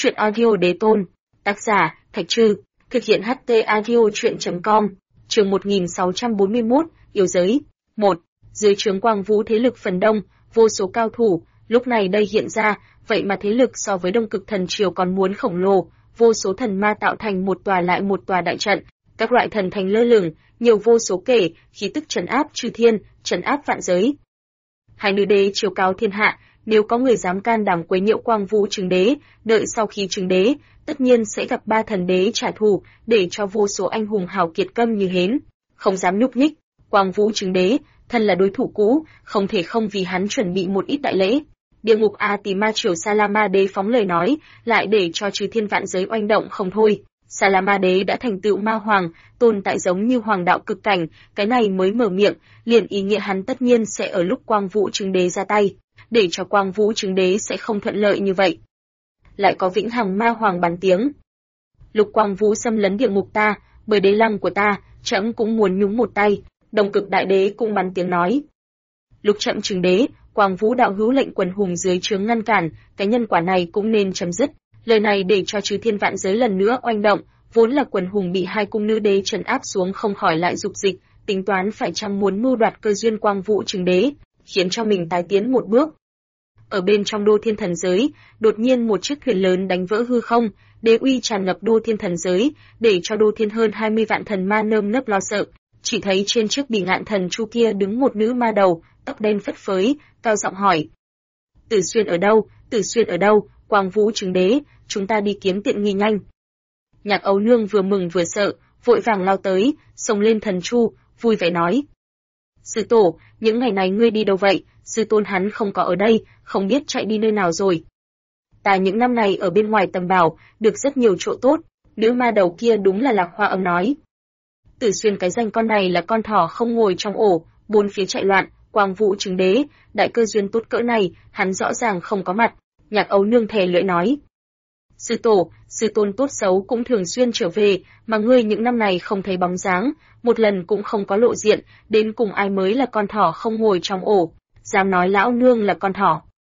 Chuyện audio đế tôn. Tác giả, Thạch Trư. Thực hiện HT audio chuyện.com. Chương 1641, Yêu giới. 1. Dưới trướng Quang Vũ thế lực phần đông, vô số cao thủ, lúc này đây hiện ra, vậy mà thế lực so với Đông Cực Thần Triều còn muốn khổng lồ, vô số thần ma tạo thành một tòa lại một tòa đại trận, các loại thần thành lơ lửng, nhiều vô số kể, khí tức trấn áp chư thiên, trấn áp vạn giới. Hai nữ đế chiếu cao thiên hạ, nếu có người dám can đảm quấy nhiễu Quang Vũ chứng đế, đợi sau khi chứng đế, tất nhiên sẽ gặp ba thần đế trả thù, để cho vô số anh hùng hào kiệt câm như hến, không dám nhúc nhích. Quang Vũ chứng đế, thân là đối thủ cũ, không thể không vì hắn chuẩn bị một ít đại lễ. Địa ngục A Tỳ Ma Triều Salama Đế phóng lời nói, lại để cho chư thiên vạn giới oanh động không thôi. Salama Đế đã thành tựu ma hoàng, tồn tại giống như hoàng đạo cực cảnh, cái này mới mở miệng, liền ý nghĩa hắn tất nhiên sẽ ở lúc Quang Vũ chứng đế ra tay, để cho Quang Vũ chứng đế sẽ không thuận lợi như vậy. Lại có vĩnh hằng ma hoàng bắn tiếng. Lục Quang Vũ xâm lấn địa ngục ta, bởi đế lăng của ta, trẫm cũng muốn nhúng một tay. Đông Cực Đại Đế cũng bắn tiếng nói. Lục Trẫm chứng đế, Quang Vũ đạo hữu lệnh quần hùng dưới trướng ngăn cản, cái nhân quả này cũng nên chấm dứt. Lời này để cho chư thiên vạn giới lần nữa oanh động, vốn là quần hùng bị hai cung nữ đế trấn áp xuống không khỏi lại dục dịch, tính toán phải chăng muốn mưu đoạt cơ duyên Quang Vũ chứng đế, khiến cho mình tái tiến một bước. Ở bên trong đô thiên thần giới, đột nhiên một chiếc thuyền lớn đánh vỡ hư không, đế uy tràn ngập đô thiên thần giới, để cho đô thiên hơn 20 vạn thần ma nơm nớp lo sợ. Chỉ thấy trên chiếc bỉ ngạn thần chu kia đứng một nữ ma đầu, tóc đen phất phới, cao giọng hỏi: Tử Xuyên ở đâu? Tử Xuyên ở đâu? Quang Vũ chứng đế, chúng ta đi kiếm tiện nghi nhanh. Nhạc Âu Nương vừa mừng vừa sợ, vội vàng lao tới, xông lên thần chu, vui vẻ nói: Sư tổ, những ngày này ngươi đi đâu vậy? Sư tôn hắn không có ở đây, không biết chạy đi nơi nào rồi. Ta những năm này ở bên ngoài tầm bảo, được rất nhiều chỗ tốt. Nữ ma đầu kia đúng là Lạc Hoa Âm nói. Tử Xuyên cái danh con này là con thỏ không ngồi trong ổ, bốn phía chạy loạn. Quang Vũ chứng đế, đại cơ duyên tốt cỡ này, hắn rõ ràng không có mặt. Nhạc Âu Nương thề lưỡi nói: Sư tổ, sư tôn tốt xấu cũng thường xuyên trở về, mà ngươi những năm này không thấy bóng dáng, một lần cũng không có lộ diện, đến cùng ai mới là con thỏ không ngồi trong ổ, dám nói lão nương là con thỏ.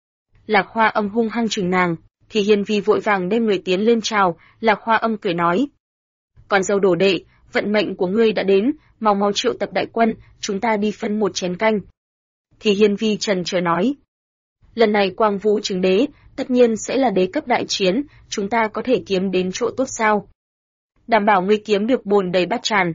Lạc Hoa Âm hung hăng chừng nàng, thì Hiên Vi vội vàng đem người tiến lên chào. Lạc Hoa Âm cười nói: Con dâu đồ đệ, vận mệnh của ngươi đã đến, mau mau triệu tập đại quân, chúng ta đi phân một chén canh. Thì Hiên Vi trần chờ nói: Lần này Quang Vũ chứng đế, tất nhiên sẽ là đế cấp đại chiến, chúng ta có thể kiếm đến chỗ tốt sao? Đảm bảo ngươi kiếm được bồn đầy bát tràn.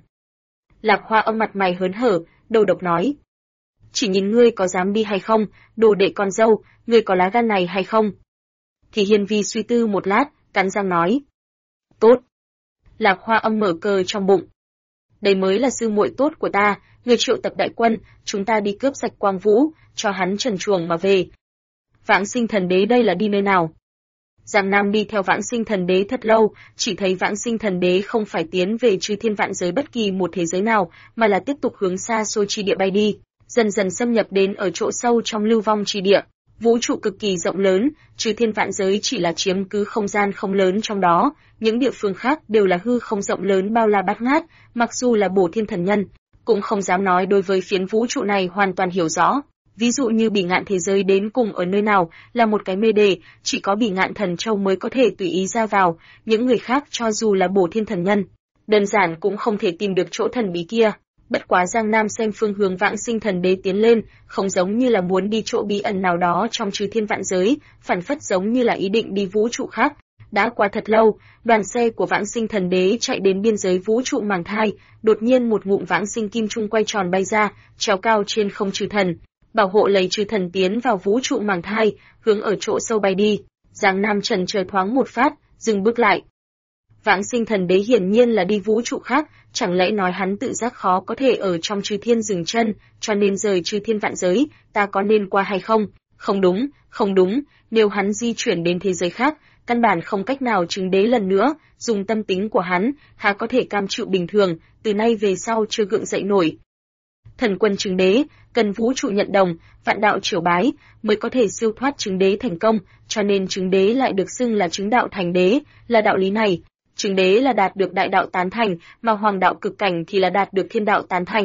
Lạc Hoa Âm mặt mày hớn hở, đầu độc nói: Chỉ nhìn ngươi có dám đi hay không, đồ đệ con dâu, ngươi có lá gan này hay không? Thì Hiên Vi suy tư một lát, cắn răng nói: Tốt. Lạc Hoa Âm mở cờ trong bụng: Đây mới là sư muội tốt của ta, ngươi triệu tập đại quân, chúng ta đi cướp sạch Quang Vũ, cho hắn trần truồng mà về. Vãng Sinh Thần Đế đây là đi nơi nào? Giang Nam đi theo Vãng Sinh Thần Đế thật lâu, chỉ thấy Vãng Sinh Thần Đế không phải tiến về chư thiên vạn giới bất kỳ một thế giới nào, mà là tiếp tục hướng xa xôi chi địa bay đi, dần dần xâm nhập đến ở chỗ sâu trong lưu vong chi địa. Vũ trụ cực kỳ rộng lớn, chư thiên vạn giới chỉ là chiếm cứ không gian không lớn trong đó, những địa phương khác đều là hư không rộng lớn bao la bát ngát, mặc dù là Bổ Thiên Thần Nhân, cũng không dám nói đối với phiến vũ trụ này hoàn toàn hiểu rõ. Ví dụ như bỉ ngạn thế giới đến cùng ở nơi nào là một cái mê đề, chỉ có bỉ ngạn thần châu mới có thể tùy ý ra vào, những người khác cho dù là Bổ Thiên Thần Nhân, đơn giản cũng không thể tìm được chỗ thần bí kia. Bất quá Giang Nam xem phương hướng Vãng Sinh Thần Đế tiến lên, không giống như là muốn đi chỗ bí ẩn nào đó trong chư thiên vạn giới, phản phất giống như là ý định đi vũ trụ khác. Đã qua thật lâu, đoàn xe của Vãng Sinh Thần Đế chạy đến biên giới vũ trụ màng thai, đột nhiên một ngụm Vãng Sinh Kim Trung quay tròn bay ra, treo cao trên không chư thần, bảo hộ lấy chư thần tiến vào vũ trụ màng thai, hướng ở chỗ sâu bay đi. Giang Nam trần chờ thoáng một phát, dừng bước lại. Vãng Sinh Thần Đế hiển nhiên là đi vũ trụ khác, chẳng lẽ nói hắn tự giác khó có thể ở trong chư thiên dừng chân, cho nên rời chư thiên vạn giới, ta có nên qua hay không? Không đúng, không đúng, nếu hắn di chuyển đến thế giới khác, căn bản không cách nào chứng đế lần nữa, dùng tâm tính của hắn, há có thể cam chịu bình thường, từ nay về sau chưa gượng dậy nổi. Thần quân chứng đế, cần vũ trụ nhận đồng, vạn đạo triều bái, mới có thể siêu thoát chứng đế thành công, cho nên chứng đế lại được xưng là chứng đạo thành đế, là đạo lý này. Chứng đế là đạt được đại đạo tán thành, mà hoàng đạo cực cảnh thì là đạt được thiên đạo tán thành.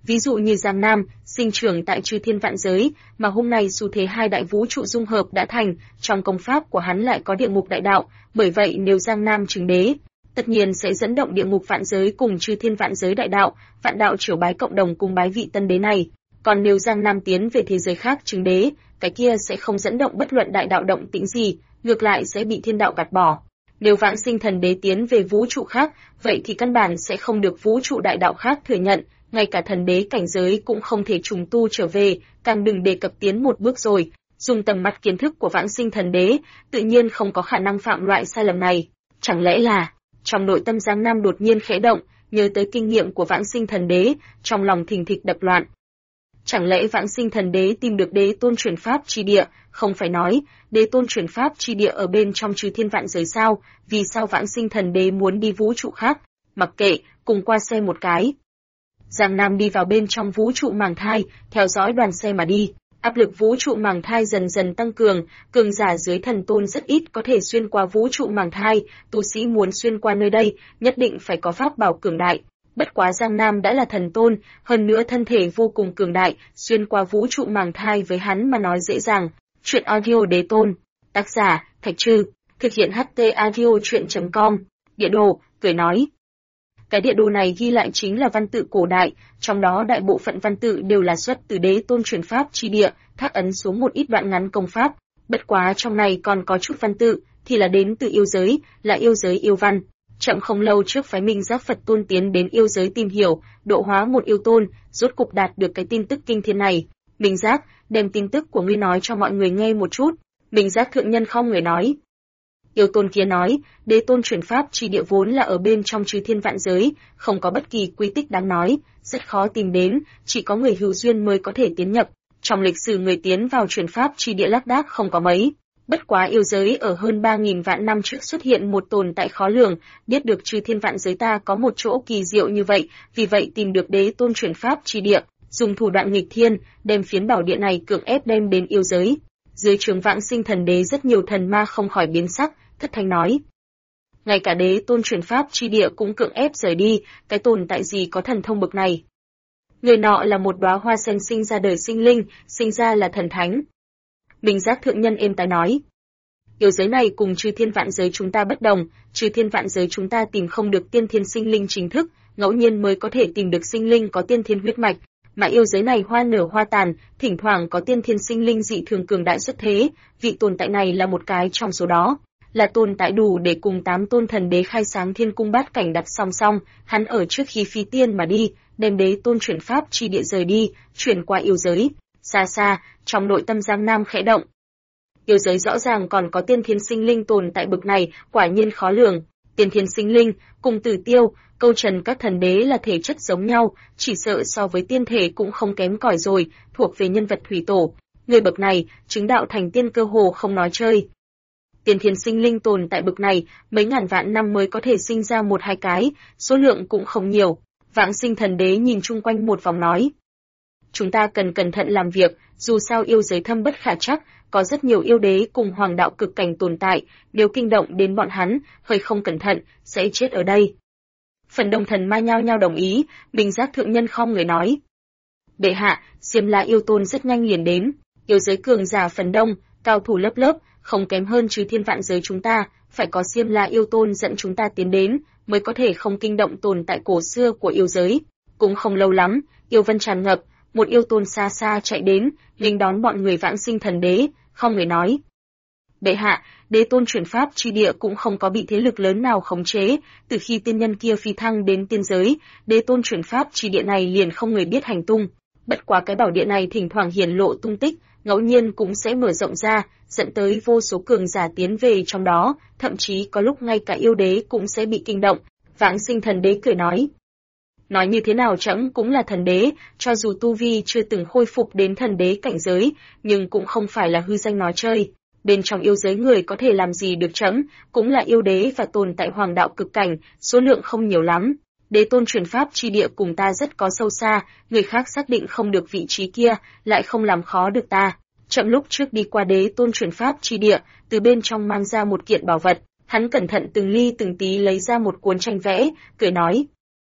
Ví dụ như Giang Nam, sinh trưởng tại chư thiên vạn giới, mà hôm nay xu thế hai đại vũ trụ dung hợp đã thành, trong công pháp của hắn lại có địa ngục đại đạo, bởi vậy nếu Giang Nam chứng đế, tất nhiên sẽ dẫn động địa ngục vạn giới cùng chư thiên vạn giới đại đạo, vạn đạo triều bái cộng đồng cùng bái vị tân đế này. Còn nếu Giang Nam tiến về thế giới khác chứng đế, cái kia sẽ không dẫn động bất luận đại đạo động tĩnh gì, ngược lại sẽ bị thiên đạo gạt bỏ. Nếu Vãng Sinh Thần Đế tiến về vũ trụ khác, vậy thì căn bản sẽ không được vũ trụ đại đạo khác thừa nhận, ngay cả thần đế cảnh giới cũng không thể trùng tu trở về, càng đừng đề cập tiến một bước rồi. Dùng tầm mắt kiến thức của Vãng Sinh Thần Đế, tự nhiên không có khả năng phạm loại sai lầm này. Chẳng lẽ là, trong nội tâm Giang Nam đột nhiên khẽ động, nhớ tới kinh nghiệm của Vãng Sinh Thần Đế, trong lòng thình thịch đập loạn. Chẳng lẽ Vãng Sinh Thần Đế tìm được đế tôn chuyển pháp chi địa, không phải nói, đế tôn chuyển pháp chi địa ở bên trong chư thiên vạn giới sao, vì sao Vãng Sinh Thần Đế muốn đi vũ trụ khác, mặc kệ, cùng qua xe một cái. Giang Nam đi vào bên trong vũ trụ màng thai, theo dõi đoàn xe mà đi. Áp lực vũ trụ màng thai dần dần tăng cường giả dưới thần tôn rất ít có thể xuyên qua vũ trụ màng thai, tu sĩ muốn xuyên qua nơi đây, nhất định phải có pháp bảo cường đại. Bất quá Giang Nam đã là thần tôn, hơn nữa thân thể vô cùng cường đại, xuyên qua vũ trụ màng thai với hắn mà nói dễ dàng. Chuyện audio đế tôn, tác giả, Thạch Trư, thực hiện HT audio chuyện.com, địa đồ, cười nói. Cái địa đồ này ghi lại chính là văn tự cổ đại, trong đó đại bộ phận văn tự đều là xuất từ đế tôn chuyển pháp chi địa, thác ấn xuống một ít đoạn ngắn công pháp. Bất quá trong này còn có chút văn tự, thì là đến từ yêu giới, là yêu giới yêu văn. Chậm không lâu trước phái Minh Giác Phật Tôn tiến đến yêu giới tìm hiểu, độ hóa một yêu tôn, rốt cục đạt được cái tin tức kinh thiên này. Minh Giác, đem tin tức của ngươi nói cho mọi người nghe một chút. Minh Giác thượng nhân không người nói. Yêu tôn kia nói, đế tôn chuyển pháp chi địa vốn là ở bên trong chư thiên vạn giới, không có bất kỳ quy tích đáng nói, rất khó tìm đến, chỉ có người hữu duyên mới có thể tiến nhập. Trong lịch sử người tiến vào chuyển pháp chi địa lác đác không có mấy. Bất quá yêu giới ở hơn 3.000 vạn năm trước xuất hiện một tồn tại khó lường, biết được chư thiên vạn giới ta có một chỗ kỳ diệu như vậy, vì vậy tìm được đế tôn chuyển pháp chi địa, dùng thủ đoạn nghịch thiên, đem phiến bảo địa này cưỡng ép đem đến yêu giới. Dưới trướng Vãng Sinh Thần Đế rất nhiều thần ma không khỏi biến sắc, thất thanh nói. Ngay cả đế tôn chuyển pháp chi địa cũng cưỡng ép rời đi, cái tồn tại gì có thần thông bực này. Người nọ là một đóa hoa sen sinh ra đời sinh linh, sinh ra là thần thánh. Minh Giác thượng nhân êm tai nói. Yêu giới này cùng chư thiên vạn giới chúng ta bất đồng, chư thiên vạn giới chúng ta tìm không được tiên thiên sinh linh chính thức, ngẫu nhiên mới có thể tìm được sinh linh có tiên thiên huyết mạch, mà yêu giới này hoa nở hoa tàn, thỉnh thoảng có tiên thiên sinh linh dị thường cường đại xuất thế, vị tồn tại này là một cái trong số đó, là tồn tại đủ để cùng 8 tôn thần đế khai sáng thiên cung bát cảnh đặt song song, hắn ở trước khi phi tiên mà đi, đem đế tôn chuyển pháp chi địa rời đi, chuyển qua yêu giới. Xa xa, trong nội tâm Giang Nam khẽ động. Yêu giới rõ ràng còn có tiên thiên sinh linh tồn tại bực này, quả nhiên khó lường. Tiên thiên sinh linh, cùng Tử Tiêu, Câu Trần các thần đế là thể chất giống nhau, chỉ sợ so với tiên thể cũng không kém cỏi rồi, thuộc về nhân vật thủy tổ. Người bậc này, chứng đạo thành tiên cơ hồ không nói chơi. Tiên thiên sinh linh tồn tại bậc này, mấy ngàn vạn năm mới có thể sinh ra một hai cái, số lượng cũng không nhiều. Vãng Sinh Thần Đế nhìn chung quanh một vòng nói. Chúng ta cần cẩn thận làm việc, dù sao yêu giới thâm bất khả trắc, có rất nhiều yêu đế cùng hoàng đạo cực cảnh tồn tại, nếu kinh động đến bọn hắn, hơi không cẩn thận, sẽ chết ở đây. Phần đông thần ma nhao nhao đồng ý, Minh Giác thượng nhân khom người nói. Bệ hạ, Diêm La yêu tôn rất nhanh liền đến, yêu giới cường giả phần đông, cao thủ lớp lớp, không kém hơn chư thiên vạn giới chúng ta, phải có Diêm La yêu tôn dẫn chúng ta tiến đến, mới có thể không kinh động tồn tại cổ xưa của yêu giới. Cũng không lâu lắm, yêu vân tràn ngập, một yêu tôn xa xa chạy đến, nghênh đón bọn người Vãng Sinh Thần Đế, không người nói. Bệ hạ, đế tôn chuyển pháp chi địa cũng không có bị thế lực lớn nào khống chế, từ khi tiên nhân kia phi thăng đến tiên giới, đế tôn chuyển pháp chi địa này liền không người biết hành tung. Bất quá cái bảo địa này thỉnh thoảng hiển lộ tung tích, ngẫu nhiên cũng sẽ mở rộng ra, dẫn tới vô số cường giả tiến về trong đó, thậm chí có lúc ngay cả yêu đế cũng sẽ bị kinh động. Vãng Sinh Thần Đế cười nói. Nói như thế nào trẫm cũng là thần đế, cho dù tu vi chưa từng khôi phục đến thần đế cảnh giới, nhưng cũng không phải là hư danh nói chơi. Bên trong yêu giới người có thể làm gì được trẫm, cũng là yêu đế và tồn tại hoàng đạo cực cảnh, số lượng không nhiều lắm. Đế tôn truyền pháp chi địa cùng ta rất có sâu xa, người khác xác định không được vị trí kia, lại không làm khó được ta. Trẫm lúc trước đi qua đế tôn truyền pháp chi địa, từ bên trong mang ra một kiện bảo vật, hắn cẩn thận từng ly từng tí lấy ra một cuốn tranh vẽ, cười nói.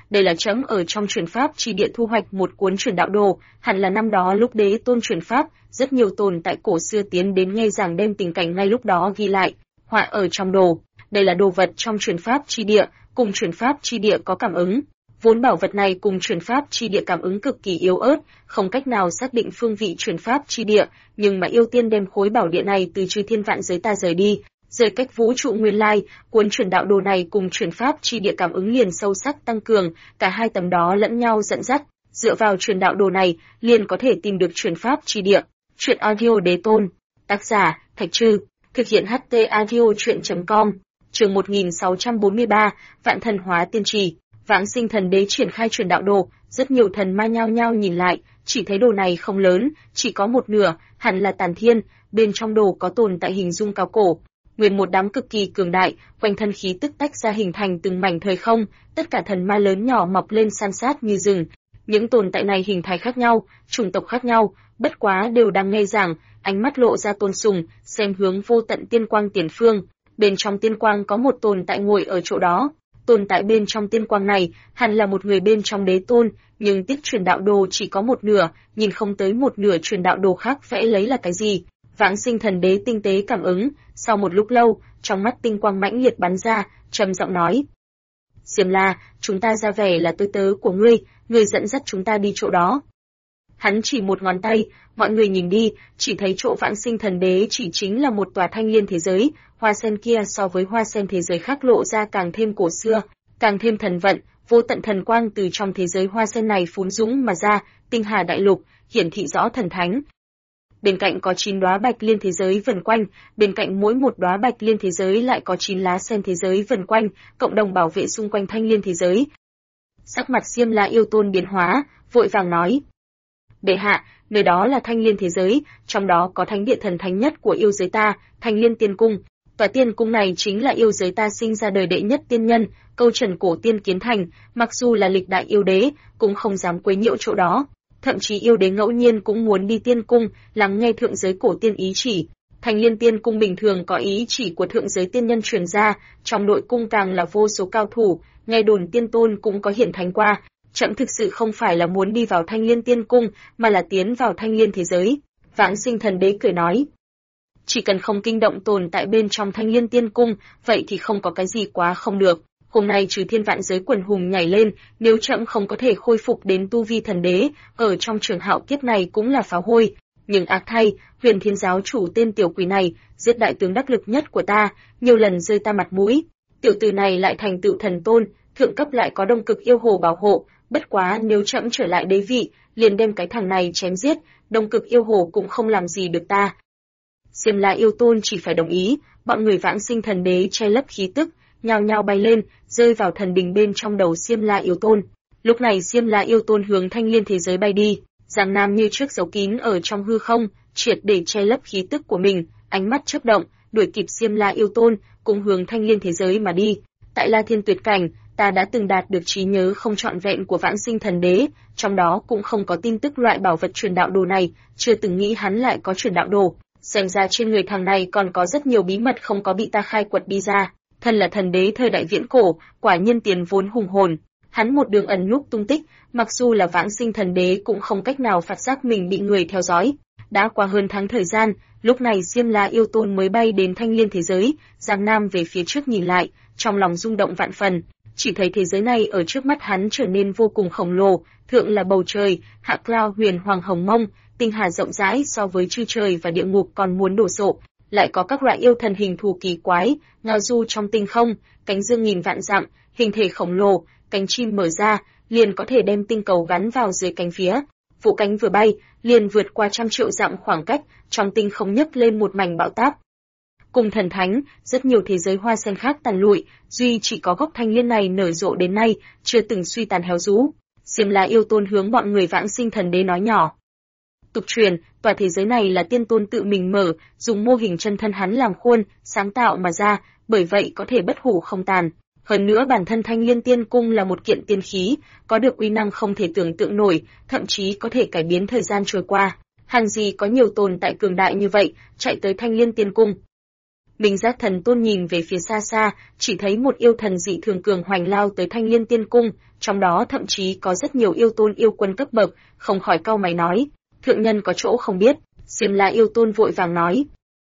Đây là trẫm ở trong truyền pháp chi địa thu hoạch một cuốn truyền đạo đồ, hẳn là năm đó lúc Đế Tôn truyền pháp, rất nhiều tồn tại cổ xưa tiến đến nghe giảng đem tình cảnh ngay lúc đó ghi lại, họa ở trong đồ. Đây là đồ vật trong truyền pháp chi địa, cùng truyền pháp chi địa có cảm ứng. Vốn bảo vật này cùng truyền pháp chi địa cảm ứng cực kỳ yếu ớt, không cách nào xác định phương vị truyền pháp chi địa, nhưng mà yêu tiên đem khối bảo địa này từ chư thiên vạn giới ta rời đi, rời cách vũ trụ nguyên lai, cuốn truyền đạo đồ này cùng truyền pháp chi địa cảm ứng liền sâu sắc tăng cường, cả hai tấm đó lẫn nhau dẫn dắt, dựa vào truyền đạo đồ này, liền có thể tìm được truyền pháp chi địa. Truyện audio Đế Tôn, tác giả Thạch Trư, thực hiện HT audio truyện.com. Chương 1643, Vạn thần hóa tiên trì. Vãng Sinh Thần Đế triển khai truyền đạo đồ, rất nhiều thần ma nhao nhao nhìn lại, chỉ thấy đồ này không lớn, chỉ có một nửa, hẳn là tàn thiên, bên trong đồ có tồn tại hình dung cao cổ. Nguyên một đám cực kỳ cường đại, quanh thân khí tức tách ra hình thành từng mảnh thời không, tất cả thần ma lớn nhỏ mọc lên san sát như rừng. Những tồn tại này hình thái khác nhau, chủng tộc khác nhau, bất quá đều đang nghe giảng, ánh mắt lộ ra tôn sùng, xem hướng vô tận tiên quang tiền phương. Bên trong tiên quang có một tồn tại ngồi ở chỗ đó. Tồn tại bên trong tiên quang này, hẳn là một người bên trong Đế Tôn, nhưng tiếc truyền đạo đồ chỉ có một nửa, nhìn không tới một nửa truyền đạo đồ khác vẽ lấy là cái gì. Vãng Sinh Thần Đế tinh tế cảm ứng, sau một lúc lâu, trong mắt tinh quang mãnh liệt bắn ra, trầm giọng nói: Diêm La, chúng ta ra vẻ là tôi tớ của ngươi dẫn dắt chúng ta đi chỗ đó. Hắn chỉ một ngón tay, mọi người nhìn đi, chỉ thấy chỗ Vãng Sinh Thần Đế chỉ chính là một tòa thanh liên thế giới, hoa sen kia so với hoa sen thế giới khác lộ ra càng thêm cổ xưa, càng thêm thần vận, vô tận thần quang từ trong thế giới hoa sen này phún dũng mà ra, tinh hà đại lục, hiển thị rõ thần thánh. Bên cạnh có 9 đóa bạch liên thế giới vần quanh, bên cạnh mỗi một đóa bạch liên thế giới lại có 9 lá sen thế giới vần quanh, cộng đồng bảo vệ xung quanh thanh liên thế giới. Sắc mặt Diêm La yêu tôn biến hóa, vội vàng nói: Bệ hạ, nơi đó là thanh liên thế giới, trong đó có thánh địa thần thánh nhất của yêu giới ta, Thanh Liên Tiên Cung. Tòa tiên cung này chính là yêu giới ta sinh ra đời đệ nhất tiên nhân, câu trần cổ tiên kiến thành, mặc dù là lịch đại yêu đế, cũng không dám quấy nhiễu chỗ đó. Thậm chí yêu đế ngẫu nhiên cũng muốn đi tiên cung, lắng nghe thượng giới cổ tiên ý chỉ. Thanh Liên Tiên Cung bình thường có ý chỉ của thượng giới tiên nhân truyền ra, trong nội cung càng là vô số cao thủ, nghe đồn tiên tôn cũng có hiển thánh qua. Trẫm thực sự không phải là muốn đi vào Thanh Liên Tiên Cung, mà là tiến vào Thanh Liên thế giới. Vãng Sinh Thần Đế cười nói: Chỉ cần không kinh động tồn tại bên trong Thanh Liên Tiên Cung, vậy thì không có cái gì quá không được. Hôm nay trừ thiên vạn giới quần hùng nhảy lên, nếu trẫm không có thể khôi phục đến tu vi thần đế, ở trong trường hạo kiếp này cũng là phá hôi. Nhưng ác thay, Huyền Thiên giáo chủ tên tiểu quỷ này, giết đại tướng đắc lực nhất của ta, nhiều lần rơi ta mặt mũi. Tiểu tử này lại thành tựu thần tôn, thượng cấp lại có Đông Cực yêu hồ bảo hộ, bất quá nếu trẫm trở lại đế vị, liền đem cái thằng này chém giết, Đông Cực yêu hồ cũng không làm gì được ta. Diêm La yêu tôn chỉ phải đồng ý, bọn người Vãng Sinh Thần Đế che lấp khí tức, nhao nhao bay lên, rơi vào thần đình bên trong đầu Diêm La yêu tôn. Lúc này Diêm La yêu tôn hướng Thanh Liên thế giới bay đi, Giang Nam như trước giấu kín ở trong hư không, triệt để che lấp khí tức của mình, ánh mắt chớp động, đuổi kịp Diêm La yêu tôn, cùng hướng Thanh Liên thế giới mà đi. Tại La Thiên Tuyệt Cảnh, ta đã từng đạt được trí nhớ không trọn vẹn của Vãng Sinh Thần Đế, trong đó cũng không có tin tức loại bảo vật truyền đạo đồ này, chưa từng nghĩ hắn lại có truyền đạo đồ. Xem ra trên người thằng này còn có rất nhiều bí mật không có bị ta khai quật đi ra. Thân là thần đế thời đại viễn cổ, quả nhiên tiền vốn hùng hồn. Hắn một đường ẩn núp tung tích, mặc dù là Vãng Sinh Thần Đế cũng không cách nào phát giác mình bị người theo dõi. Đã qua hơn tháng thời gian, lúc này Diêm La yêu tôn mới bay đến Thanh Liên thế giới, Giang Nam về phía trước nhìn lại, trong lòng rung động vạn phần. Chỉ thấy thế giới này ở trước mắt hắn trở nên vô cùng khổng lồ, thượng là bầu trời, hạ cao huyền hoàng hồng mông, tinh hà rộng rãi so với chư trời và địa ngục còn muốn đổ sộ, lại có các loại yêu thần hình thù kỳ quái, ngao du trong tinh không, cánh dương nghìn vạn dặm, hình thể khổng lồ, cánh chim mở ra, liền có thể đem tinh cầu gắn vào dưới cánh phía. Vụ cánh vừa bay, liền vượt qua 100 triệu dặm khoảng cách, trong tinh không nhấc lên một mảnh bão táp. Cùng thần thánh, rất nhiều thế giới hoa sen khác tàn lụi, duy chỉ có gốc Thanh Liên này nở rộ đến nay, chưa từng suy tàn héo rũ. Diêm La yêu tôn hướng bọn người Vãng Sinh Thần Đế nói nhỏ. Tục truyền, tòa thế giới này là tiên tôn tự mình mở, dùng mô hình chân thân hắn làm khuôn, sáng tạo mà ra, bởi vậy có thể bất hủ không tàn. Hơn nữa bản thân Thanh Liên Tiên Cung là một kiện tiên khí, có được uy năng không thể tưởng tượng nổi, thậm chí có thể cải biến thời gian trôi qua. Hàng gì có nhiều tồn tại cường đại như vậy, chạy tới Thanh Liên Tiên Cung. Minh Giác Thần Tôn nhìn về phía xa xa, chỉ thấy một yêu thần dị thường cường hoành lao tới Thanh Liên Tiên Cung, trong đó thậm chí có rất nhiều yêu tôn yêu quân cấp bậc, không khỏi cau mày nói, thượng nhân có chỗ không biết. Xiêm La yêu tôn vội vàng nói,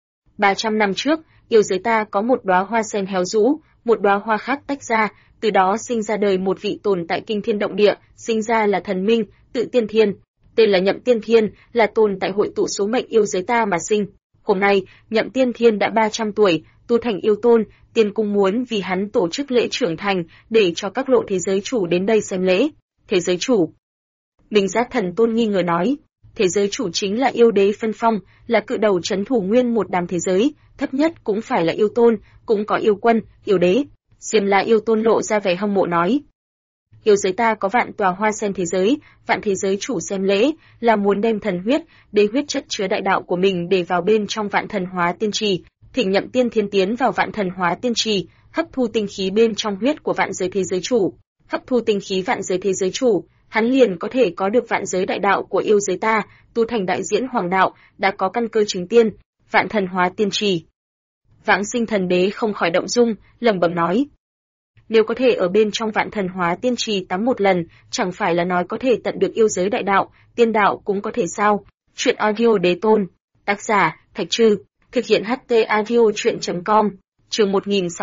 300 năm trước, yêu giới ta có một đóa hoa sen héo rũ, một đóa hoa khác tách ra, từ đó sinh ra đời một vị tồn tại kinh thiên động địa, sinh ra là thần minh, tự tiên thiên, tên là Nhậm Tiên Thiên, là tồn tại hội tụ số mệnh yêu giới ta mà sinh. Hôm nay, Nhậm Tiên Thiên đã 300 tuổi, tu thành yêu tôn, Tiên cung muốn vì hắn tổ chức lễ trưởng thành, để cho các lộ thế giới chủ đến đây xem lễ. Thế giới chủ? Minh Giác Thần Tôn nghi ngờ nói, thế giới chủ chính là yêu đế phân phong, là cự đầu trấn thủ nguyên một đám thế giới, thấp nhất cũng phải là yêu tôn, cũng có yêu quân, yêu đế. Xiêm La yêu tôn lộ ra vẻ hâm mộ nói, yêu giới ta có vạn tòa hoa sen thế giới, vạn thế giới chủ xem lễ, là muốn đem thần huyết, đế huyết chất chứa đại đạo của mình để vào bên trong vạn thần hóa tiên trì, thỉnh Nhậm Tiên Thiên tiến vào vạn thần hóa tiên trì, hấp thu tinh khí bên trong huyết của vạn giới thế giới chủ, hấp thu tinh khí vạn giới thế giới chủ, hắn liền có thể có được vạn giới đại đạo của yêu giới ta, tu thành đại diễn hoàng đạo, đã có căn cơ chứng tiên, vạn thần hóa tiên trì. Vãng Sinh Thần Đế không khỏi động dung, lẩm bẩm nói, nếu có thể ở bên trong vạn thần hóa tiên trì tắm một lần, chẳng phải là nói có thể tận được yêu giới đại đạo, tiên đạo cũng có thể sao? Truyện audio Đế Tôn, tác giả Thạch Trư, thực hiện HT audio truyện.com, chương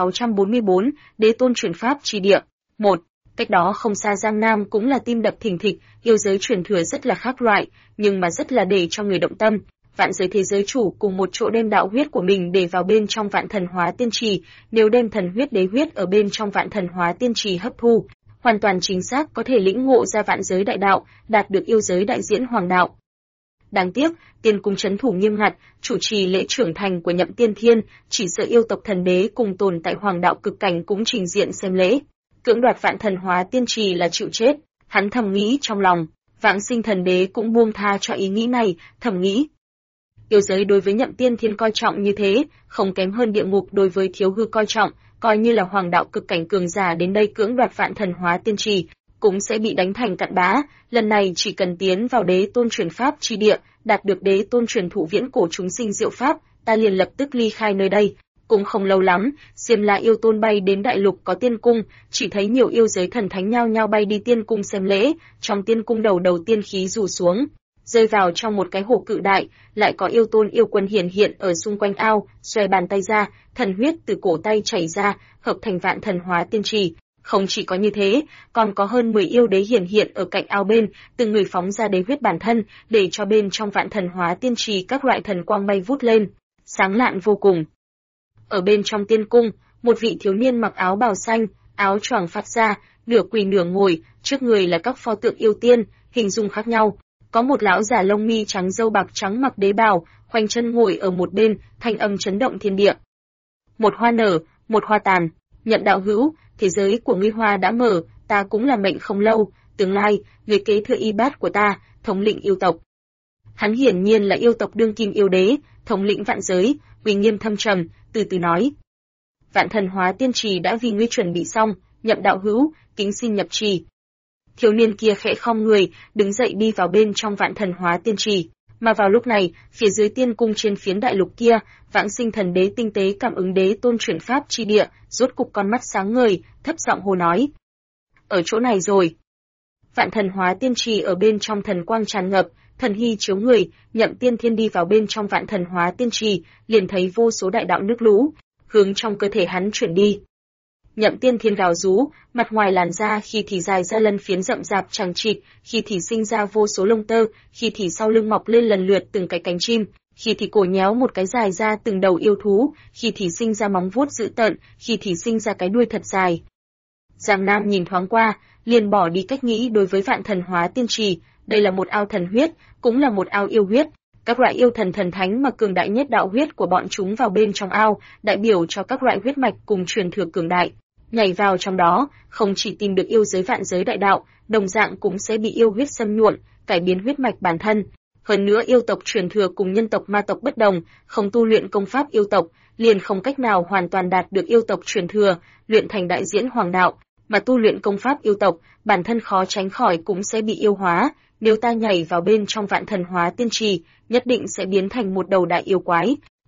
1644, Đế Tôn truyền pháp chi địa. 1. Cách đó không xa Giang Nam cũng là tim đập thình thịch, yêu giới truyền thừa rất là khác loại, nhưng mà rất là để cho người động tâm. Vạn giới thế giới chủ cùng một chỗ đem đạo huyết của mình để vào bên trong vạn thần hóa tiên trì, nếu đem thần huyết đế huyết ở bên trong vạn thần hóa tiên trì hấp thu, hoàn toàn chính xác có thể lĩnh ngộ ra vạn giới đại đạo, đạt được yêu giới đại diễn hoàng đạo. Đáng tiếc, Tiên cung trấn thủ nghiêm ngặt, chủ trì lễ trưởng thành của Nhậm Tiên Thiên, chỉ sợ yêu tộc thần đế cùng tồn tại hoàng đạo cực cảnh cũng trình diện xem lễ. Cưỡng đoạt vạn thần hóa tiên trì là chịu chết, hắn thầm nghĩ trong lòng. Vãng Sinh Thần Đế cũng buông tha cho ý nghĩ này, thầm nghĩ. Yêu giới đối với Nhậm Tiên Thiên coi trọng như thế, không kém hơn địa ngục đối với Thiếu Hư coi trọng, coi như là hoàng đạo cực cảnh cường giả đến đây cưỡng đoạt vạn thần hóa tiên trì, cũng sẽ bị đánh thành cặn bã. Lần này chỉ cần tiến vào Đế Tôn truyền pháp chi địa, đạt được Đế Tôn truyền thụ viễn cổ chúng sinh diệu pháp, ta liền lập tức ly khai nơi đây. Cũng không lâu lắm, Xiêm La yêu tôn bay đến đại lục có tiên cung, chỉ thấy nhiều yêu giới thần thánh nhao nhao bay đi tiên cung xem lễ, trong tiên cung đầu tiên khí rủ xuống, rơi vào trong một cái hồ cự đại, lại có yêu tôn yêu quân hiển hiện ở xung quanh ao, xòe bàn tay ra, thần huyết từ cổ tay chảy ra, hợp thành vạn thần hóa tiên trì. Không chỉ có như thế, còn có hơn 10 yêu đế hiển hiện ở cạnh ao bên, từng người phóng ra đế huyết bản thân, để cho bên trong vạn thần hóa tiên trì các loại thần quang bay vút lên, sáng lạn vô cùng. Ở bên trong tiên cung, một vị thiếu niên mặc áo bào xanh, áo choàng phát ra, nửa quỳ nửa ngồi, trước người là các pho tượng yêu tiên, hình dung khác nhau. Có một lão già lông mi trắng râu bạc trắng mặc đế bào, khoanh chân ngồi ở một bên, thanh âm chấn động thiên địa. Một hoa nở, một hoa tàn, Nhận đạo hữu, thế giới của ngươi hoa đã mở, ta cũng là mệnh không lâu, tương lai, người kế thừa y bát của ta, thống lĩnh yêu tộc. Hắn hiển nhiên là yêu tộc đương kim yêu đế, thống lĩnh vạn giới, uy nghiêm thâm trầm, từ từ nói. Vạn thần hóa tiên trì đã vì ngươi chuẩn bị xong, Nhậm đạo hữu, kính xin nhập trì. Thiếu niên kia khẽ khom người, đứng dậy đi vào bên trong vạn thần hóa tiên trì. Mà vào lúc này, phía dưới tiên cung trên phiến đại lục kia, Vãng Sinh Thần Đế tinh tế cảm ứng đế tôn chuyển pháp chi địa, rốt cục con mắt sáng ngời, thấp giọng hô nói. Ở chỗ này rồi. Vạn thần hóa tiên trì ở bên trong thần quang tràn ngập, thần hy chiếu người, Nhậm Tiên Thiên đi vào bên trong vạn thần hóa tiên trì, liền thấy vô số đại đạo nước lũ, hướng trong cơ thể hắn chuyển đi. Nhậm Tiên Thiên gào rú, mặt ngoài làn da khi thì dài ra lân phiến rậm rạp chằng chịt, khi thì sinh ra vô số lông tơ, khi thì sau lưng mọc lên lần lượt từng cái cánh chim, khi thì cổ nhéo một cái dài ra từng đầu yêu thú, khi thì sinh ra móng vuốt dữ tợn, khi thì sinh ra cái đuôi thật dài. Giang Nam nhìn thoáng qua, liền bỏ đi cách nghĩ đối với vạn thần hóa tiên trì, đây là một ao thần huyết, cũng là một ao yêu huyết. Các loại yêu thần thần thánh mà cường đại nhất đạo huyết của bọn chúng vào bên trong ao, đại biểu cho các loại huyết mạch cùng truyền thừa cường đại. Nhảy vào trong đó, không chỉ tìm được yêu giới vạn giới đại đạo, đồng dạng cũng sẽ bị yêu huyết xâm nhuộm, cải biến huyết mạch bản thân. Hơn nữa yêu tộc truyền thừa cùng nhân tộc ma tộc bất đồng, không tu luyện công pháp yêu tộc, liền không cách nào hoàn toàn đạt được yêu tộc truyền thừa, luyện thành đại diễn hoàng đạo, mà tu luyện công pháp yêu tộc, bản thân khó tránh khỏi cũng sẽ bị yêu hóa. Nếu ta nhảy vào bên trong vạn thần hóa tiên trì, nhất định sẽ biến thành một đầu đại yêu quái.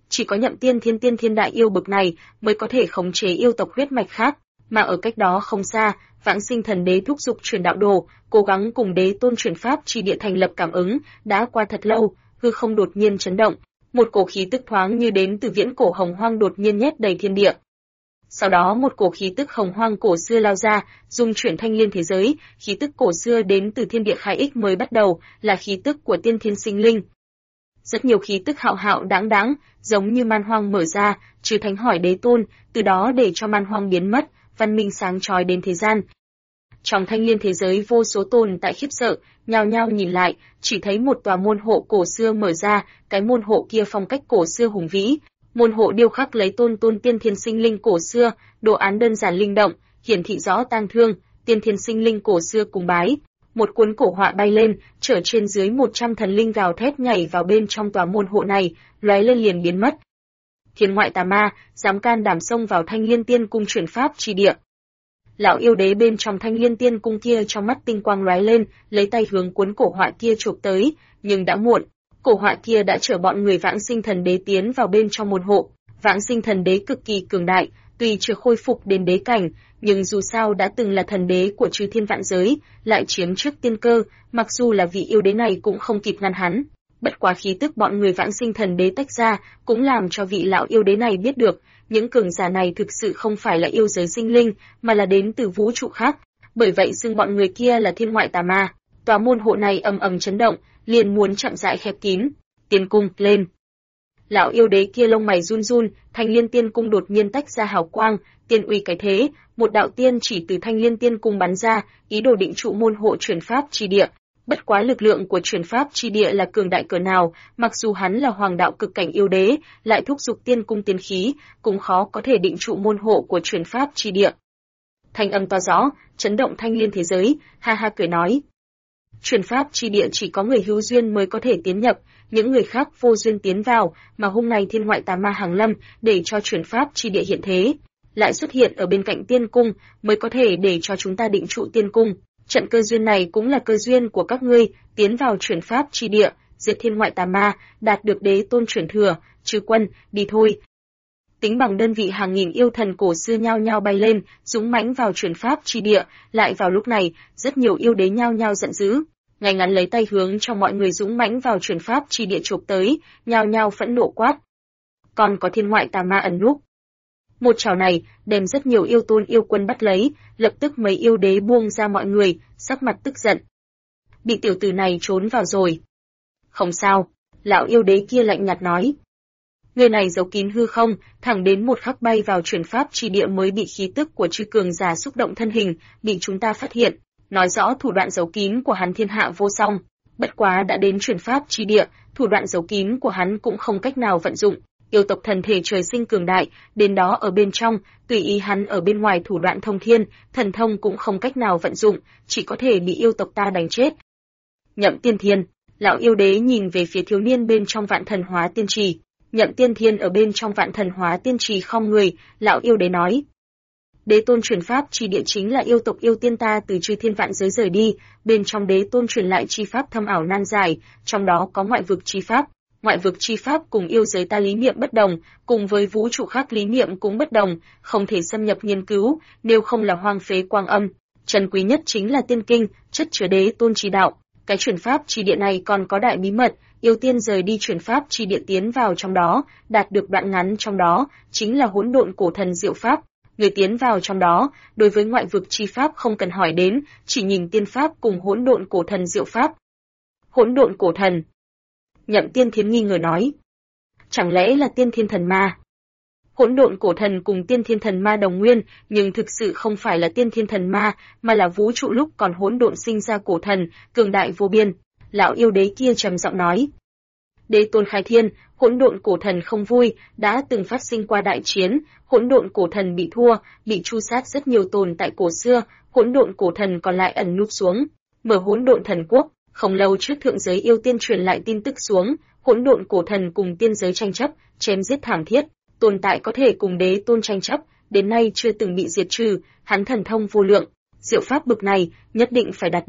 chỉ có Nhậm Tiên Thiên đại yêu bực này mới có thể khống chế yêu tộc huyết mạch khác, mà ở cách đó không xa, Vãng Sinh Thần Đế thúc giục truyền đạo đồ, cố gắng cùng Đế Tôn chuyển pháp chi địa thành lập cảm ứng, đã qua thật lâu, hư không đột nhiên chấn động, một cổ khí tức thoáng như đến từ viễn cổ hồng hoang đột nhiên nhét đầy thiên địa. Sau đó một cổ khí tức hồng hoang cổ xưa lao ra, dung chuyển thanh liên thế giới, khí tức cổ xưa đến từ thiên địa khai ích mới bắt đầu, là khí tức của tiên thiên sinh linh. Rất nhiều khí tức hạo hạo đáng đáng, giống như man hoang mở ra, trừ thánh hỏi Đế Tôn, từ đó để cho man hoang biến mất, văn minh sáng chói đến thế gian. Trong thanh liên thế giới vô số tồn tại khiếp sợ, nhao nhao nhìn lại, chỉ thấy một tòa môn hộ cổ xưa mở ra, cái môn hộ kia phong cách cổ xưa hùng vĩ, môn hộ điêu khắc lấy tôn tiên thiên sinh linh cổ xưa, đồ án đơn giản linh động, hiển thị rõ tang thương, tiên thiên sinh linh cổ xưa cùng bái. Một cuốn cổ họa bay lên, chở trên dưới 100 thần linh gào thét nhảy vào bên trong tòa môn hộ này, lóe lên liền biến mất. Thiên ngoại tà ma, dám can đảm xông vào Thanh Liên Tiên cung chuyển pháp chi địa. Lão yêu đế bên trong Thanh Liên Tiên cung kia trong mắt tinh quang lóe lên, lấy tay hướng cuốn cổ họa kia chụp tới, nhưng đã muộn. Cổ họa kia đã chở bọn người Vãng Sinh Thần Đế tiến vào bên trong môn hộ. Vãng Sinh Thần Đế cực kỳ cường đại, tuy chưa khôi phục đến đế cảnh, nhưng dù sao đã từng là thần đế của chư thiên vạn giới, lại chiếm trước tiên cơ, mặc dù là vị yêu đế này cũng không kịp ngăn hắn. Bất quá khí tức bọn người Vãng Sinh Thần Đế tách ra, cũng làm cho vị lão yêu đế này biết được, những cường giả này thực sự không phải là yêu giới sinh linh, mà là đến từ vũ trụ khác. Bởi vậy xưng bọn người kia là thiên ngoại tà ma. Tòa môn hộ này ầm ầm chấn động, liền muốn chậm rãi khép kín. Tiên cung lên. Lão yêu đế kia lông mày run run, Thanh Liên Tiên cung đột nhiên tách ra hào quang, tiên uy cái thế, một đạo tiên chỉ từ Thanh Liên Tiên cung bắn ra, ý đồ định trụ môn hộ chuyển pháp chi địa. Bất quá lực lượng của chuyển pháp chi địa là cường đại cỡ nào, mặc dù hắn là hoàng đạo cực cảnh yêu đế, lại thúc giục tiên cung tiên khí, cũng khó có thể định trụ môn hộ của chuyển pháp chi địa. Thanh âm to rõ, chấn động thanh liên thế giới, ha ha cười nói. Chuyển pháp chi địa chỉ có người hữu duyên mới có thể tiến nhập, những người khác vô duyên tiến vào, mà hôm nay thiên ngoại tà ma hàng lâm để cho chuyển pháp chi địa hiện thế, lại xuất hiện ở bên cạnh tiên cung, mới có thể để cho chúng ta định trụ tiên cung. Trận cơ duyên này cũng là cơ duyên của các ngươi, tiến vào chuyển pháp chi địa, diệt thiên ngoại tà ma, đạt được đế tôn chuyển thừa, trừ quân, đi thôi. Tính bằng đơn vị hàng nghìn yêu thần cổ xưa nhao nhao bay lên, dũng mãnh vào chuyển pháp chi địa, lại vào lúc này, rất nhiều yêu đế nhao nhao giận dữ, ngay ngắn lấy tay hướng cho mọi người dũng mãnh vào chuyển pháp chi địa chụp tới, nhao nhao phẫn nộ quát. Còn có thiên ngoại tà ma ẩn núp. Một chảo này, đem rất nhiều yêu tôn yêu quân bắt lấy, lập tức mấy yêu đế buông ra mọi người, sắc mặt tức giận. Bị tiểu tử này trốn vào rồi. Không sao, lão yêu đế kia lạnh nhạt nói. Người này giấu kín hư không, thẳng đến một khắc bay vào chuyển pháp chi địa mới bị khí tức của chư cường giả xúc động thân hình, bị chúng ta phát hiện, nói rõ thủ đoạn giấu kín của hắn thiên hạ vô song. Bất quá đã đến chuyển pháp chi địa, thủ đoạn giấu kín của hắn cũng không cách nào vận dụng. Yêu tộc thần thể trời sinh cường đại, đến đó ở bên trong, tùy ý hắn ở bên ngoài thủ đoạn thông thiên, thần thông cũng không cách nào vận dụng, chỉ có thể bị yêu tộc ta đánh chết. Nhậm Tiên Thiên, lão yêu đế nhìn về phía thiếu niên bên trong Vạn Thần Hóa Tiên Trì. Nhậm Tiên Thiên ở bên trong Vạn Thần Hóa Tiên Trì khom người, lão yêu đế nói: Đế tôn truyền pháp chi địa chính là yêu tộc yêu tiên ta từ chư thiên vạn giới rời đi, bên trong đế tôn truyền lại chi pháp thâm ảo nan giải, trong đó có ngoại vực chi pháp. Ngoại vực chi pháp cùng yêu giới ta lý niệm bất đồng, cùng với vũ trụ khác lý niệm cũng bất đồng, không thể xâm nhập nghiên cứu, nếu không là hoang phế quang âm. Trân quý nhất chính là tiên kinh, chất chứa đế tôn chỉ đạo. Cái chuyển pháp chi địa này còn có đại bí mật, yêu tiên rời đi chuyển pháp chi địa tiến vào trong đó, đạt được đoạn ngắn trong đó, chính là hỗn độn cổ thần diệu pháp. Người tiến vào trong đó, đối với ngoại vực chi pháp không cần hỏi đến, chỉ nhìn tiên pháp cùng hỗn độn cổ thần diệu pháp. Hỗn độn cổ thần. Nhậm Tiên Thiên nghi ngờ nói. Chẳng lẽ là tiên thiên thần ma? Hỗn độn cổ thần cùng tiên thiên thần ma đồng nguyên, nhưng thực sự không phải là tiên thiên thần ma, mà là vũ trụ lúc còn hỗn độn sinh ra cổ thần, cường đại vô biên. Lão yêu đế kia trầm giọng nói. Đế tôn khai thiên, hỗn độn cổ thần không vui, đã từng phát sinh qua đại chiến, hỗn độn cổ thần bị thua, bị tru sát rất nhiều tồn tại cổ xưa, hỗn độn cổ thần còn lại ẩn núp xuống. Mở hỗn độn thần quốc, không lâu trước thượng giới yêu tiên truyền lại tin tức xuống, hỗn độn cổ thần cùng tiên giới tranh chấp, chém giết thảm thiết, tồn tại có thể cùng đế tôn tranh chấp, đến nay chưa từng bị diệt trừ, hắn thần thông vô lượng, diệu pháp bực này nhất định phải đạt được,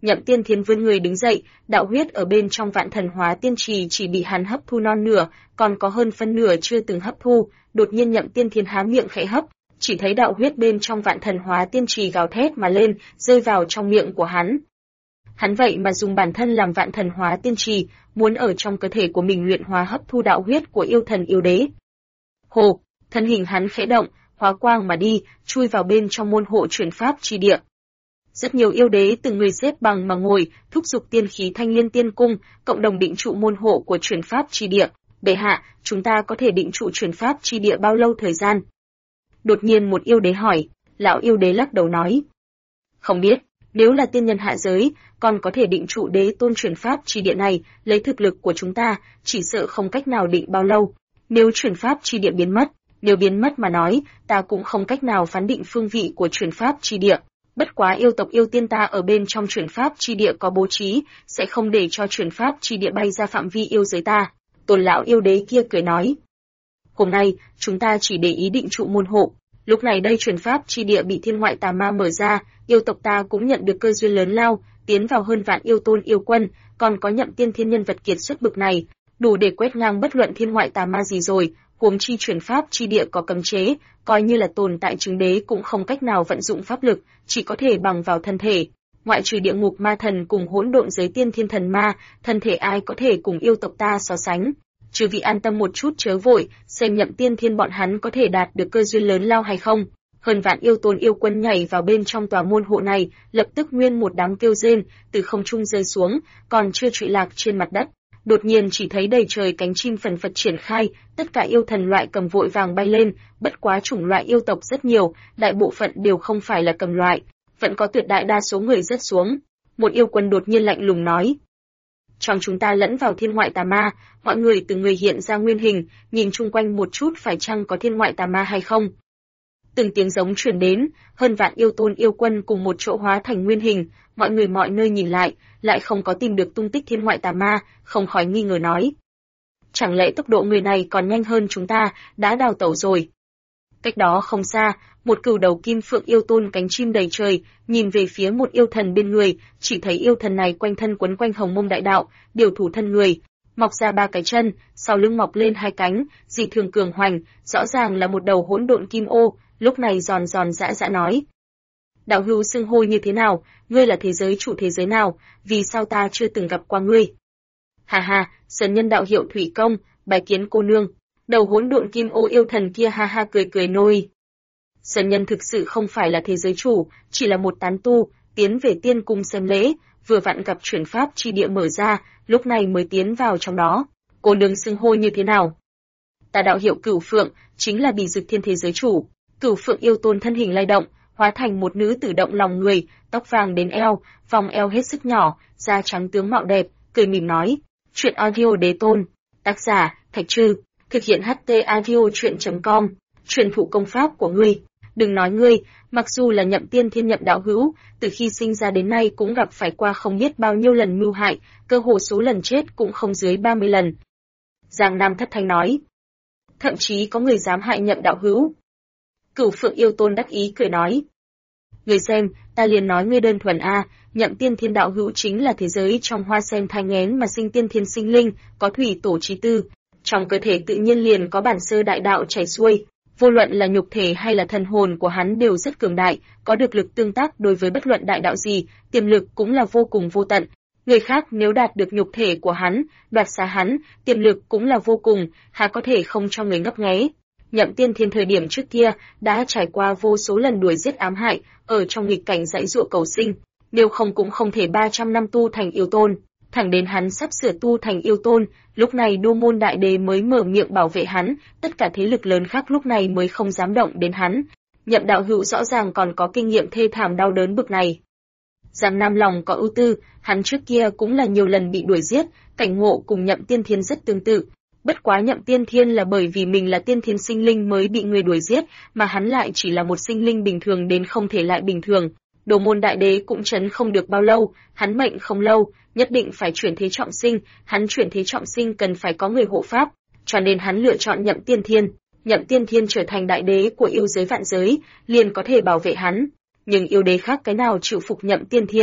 Nhậm Tiên Thiên vươn người đứng dậy, đạo huyết ở bên trong Vạn Thần Hóa Tiên Trì chỉ bị hắn hấp thu non nửa, còn có hơn phân nửa chưa từng hấp thu. Đột nhiên Nhậm Tiên Thiên há miệng khẽ hấp, chỉ thấy đạo huyết bên trong Vạn Thần Hóa Tiên Trì gào thét mà lên, rơi vào trong miệng của hắn. Hắn vậy mà dùng bản thân làm Vạn Thần Hóa Tiên Trì, muốn ở trong cơ thể của mình luyện hóa hấp thu đạo huyết của yêu thần yêu đế. Hồ, thân hình hắn khẽ động, hóa quang mà đi, chui vào bên trong môn hộ chuyển pháp chi địa. Rất nhiều yêu đế từng người xếp bằng mà ngồi, thúc giục tiên khí Thanh Liên Tiên Cung, cộng đồng định trụ môn hộ của chuyển pháp chi địa. Bệ hạ, chúng ta có thể định trụ chuyển pháp chi địa bao lâu thời gian? Đột nhiên một yêu đế hỏi, lão yêu đế lắc đầu nói. Không biết, nếu là tiên nhân hạ giới, còn có thể định trụ đế tôn chuyển pháp chi địa này, lấy thực lực của chúng ta, chỉ sợ không cách nào định bao lâu. Nếu chuyển pháp chi địa biến mất, nếu biến mất mà nói, ta cũng không cách nào phán định phương vị của chuyển pháp chi địa. Bất quá yêu tộc yêu tiên ta ở bên trong chuyển pháp chi địa có bố trí, sẽ không để cho chuyển pháp chi địa bay ra phạm vi yêu giới ta. Tôn lão yêu đế kia cười nói. Hôm nay, chúng ta chỉ để ý định trụ môn hộ. Lúc này đây chuyển pháp chi địa bị thiên ngoại tà ma mở ra, yêu tộc ta cũng nhận được cơ duyên lớn lao, tiến vào hơn vạn yêu tôn yêu quân, còn có Nhậm Tiên Thiên nhân vật kiệt xuất bực này, đủ để quét ngang bất luận thiên ngoại tà ma gì rồi. Huống chi chuyển pháp chi địa có cấm chế, coi như là tồn tại chứng đế cũng không cách nào vận dụng pháp lực, chỉ có thể bằng vào thân thể. Ngoại trừ địa ngục ma thần cùng hỗn độn giới tiên thiên thần ma, thân thể ai có thể cùng yêu tộc ta so sánh. Chư vị an tâm một chút chớ vội, xem Nhậm Tiên Thiên bọn hắn có thể đạt được cơ duyên lớn lao hay không. Hơn vạn yêu tôn yêu quân nhảy vào bên trong tòa môn hộ này, lập tức nguyên một đám kêu rên, từ không trung rơi xuống, còn chưa trụy lạc trên mặt đất. Đột nhiên chỉ thấy đầy trời cánh chim phần phật triển khai, tất cả yêu thần loại cầm vội vàng bay lên, bất quá chủng loại yêu tộc rất nhiều, đại bộ phận đều không phải là cầm loại, vẫn có tuyệt đại đa số người rớt xuống. Một yêu quân đột nhiên lạnh lùng nói. Trong chúng ta lẫn vào thiên ngoại tà ma, mọi người từng người hiện ra nguyên hình, nhìn chung quanh một chút phải chăng có thiên ngoại tà ma hay không. Từng tiếng giống truyền đến, hơn vạn yêu tôn yêu quân cùng một chỗ hóa thành nguyên hình, mọi người mọi nơi nhìn lại không có tìm được tung tích thiên ngoại tà ma, không khỏi nghi ngờ nói. Chẳng lẽ tốc độ người này còn nhanh hơn chúng ta, đã đào tẩu rồi. Cách đó không xa, một cửu đầu kim phượng yêu tôn cánh chim đầy trời, nhìn về phía một yêu thần bên người, chỉ thấy yêu thần này quanh thân quấn quanh hồng mông đại đạo, điều thủ thân người, mọc ra 3 cái chân, sau lưng mọc lên 2 cánh, dị thường cường hoành, rõ ràng là một đầu hỗn độn kim ô, lúc này giòn giòn dã dã nói. Đạo hữu xưng hô như thế nào, ngươi là thế giới chủ thế giới nào, vì sao ta chưa từng gặp qua ngươi? Hà hà, sơn nhân đạo hiệu Thủy Công, bái kiến cô nương. Đầu hỗn độn kim ô yêu thần kia ha ha cười cười nôi. Sơn nhân thực sự không phải là thế giới chủ, chỉ là một tán tu, tiến về tiên cung xem lễ, vừa vặn gặp chuyển pháp chi địa mở ra, lúc này mới tiến vào trong đó. Cô nương xưng hô như thế nào? Ta đạo hiệu Cửu Phượng, chính là Bỉ Dực Thiên thế giới chủ. Cửu Phượng yêu tôn thân hình lay động, hóa thành một nữ tử động lòng người, tóc vàng đến eo, vòng eo hết sức nhỏ, da trắng tướng mạo đẹp, cười mỉm nói. Chuyện audio đế tôn. Tác giả, Thạch Trư. Thực hiện HT audio chuyện.com. Truyền thụ công pháp của ngươi. Đừng nói ngươi, mặc dù là Nhậm Tiên Thiên Nhậm đạo hữu, từ khi sinh ra đến nay cũng gặp phải qua không biết bao nhiêu lần mưu hại, cơ hồ số lần chết cũng không dưới 30 lần. Giang Nam thất thanh nói. Thậm chí có người dám hại Nhậm đạo hữu. Cửu Phượng yêu tôn đắc ý cười nói. Người xem, ta liền nói ngươi đơn thuần a, Nhậm Tiên Thiên đạo hữu chính là thế giới trong hoa sen thai nghén mà sinh tiên thiên sinh linh, có thủy tổ chí tư, trong cơ thể tự nhiên liền có bản sơ đại đạo chảy xuôi, vô luận là nhục thể hay là thần hồn của hắn đều rất cường đại, có được lực tương tác đối với bất luận đại đạo gì, tiềm lực cũng là vô cùng vô tận. Người khác nếu đạt được nhục thể của hắn, đoạt xá hắn, tiềm lực cũng là vô cùng, há có thể không cho người ngấp nghé. Nhậm Tiên Thiên thời điểm trước kia đã trải qua vô số lần đuổi giết ám hại, ở trong nghịch cảnh dãy dụa cầu sinh, nếu không cũng không thể 300 năm tu thành yêu tôn. Thẳng đến hắn sắp sửa tu thành yêu tôn, lúc này Đô Môn Đại Đế mới mở miệng bảo vệ hắn, tất cả thế lực lớn khác lúc này mới không dám động đến hắn. Nhậm đạo hữu rõ ràng còn có kinh nghiệm thê thảm đau đớn bực này. Giang Nam lòng có ưu tư, hắn trước kia cũng là nhiều lần bị đuổi giết, cảnh ngộ cùng Nhậm Tiên Thiên rất tương tự. Bất quá Nhậm Tiên Thiên là bởi vì mình là tiên thiên sinh linh mới bị người đuổi giết, mà hắn lại chỉ là một sinh linh bình thường đến không thể lại bình thường. Đồ Môn Đại Đế cũng chấn không được bao lâu, hắn mệnh không lâu, nhất định phải chuyển thế trọng sinh, hắn chuyển thế trọng sinh cần phải có người hộ pháp, cho nên hắn lựa chọn Nhậm Tiên Thiên. Nhậm Tiên Thiên trở thành đại đế của yêu giới vạn giới, liền có thể bảo vệ hắn. Nhưng yêu đế khác cái nào chịu phục Nhậm Tiên Thiên?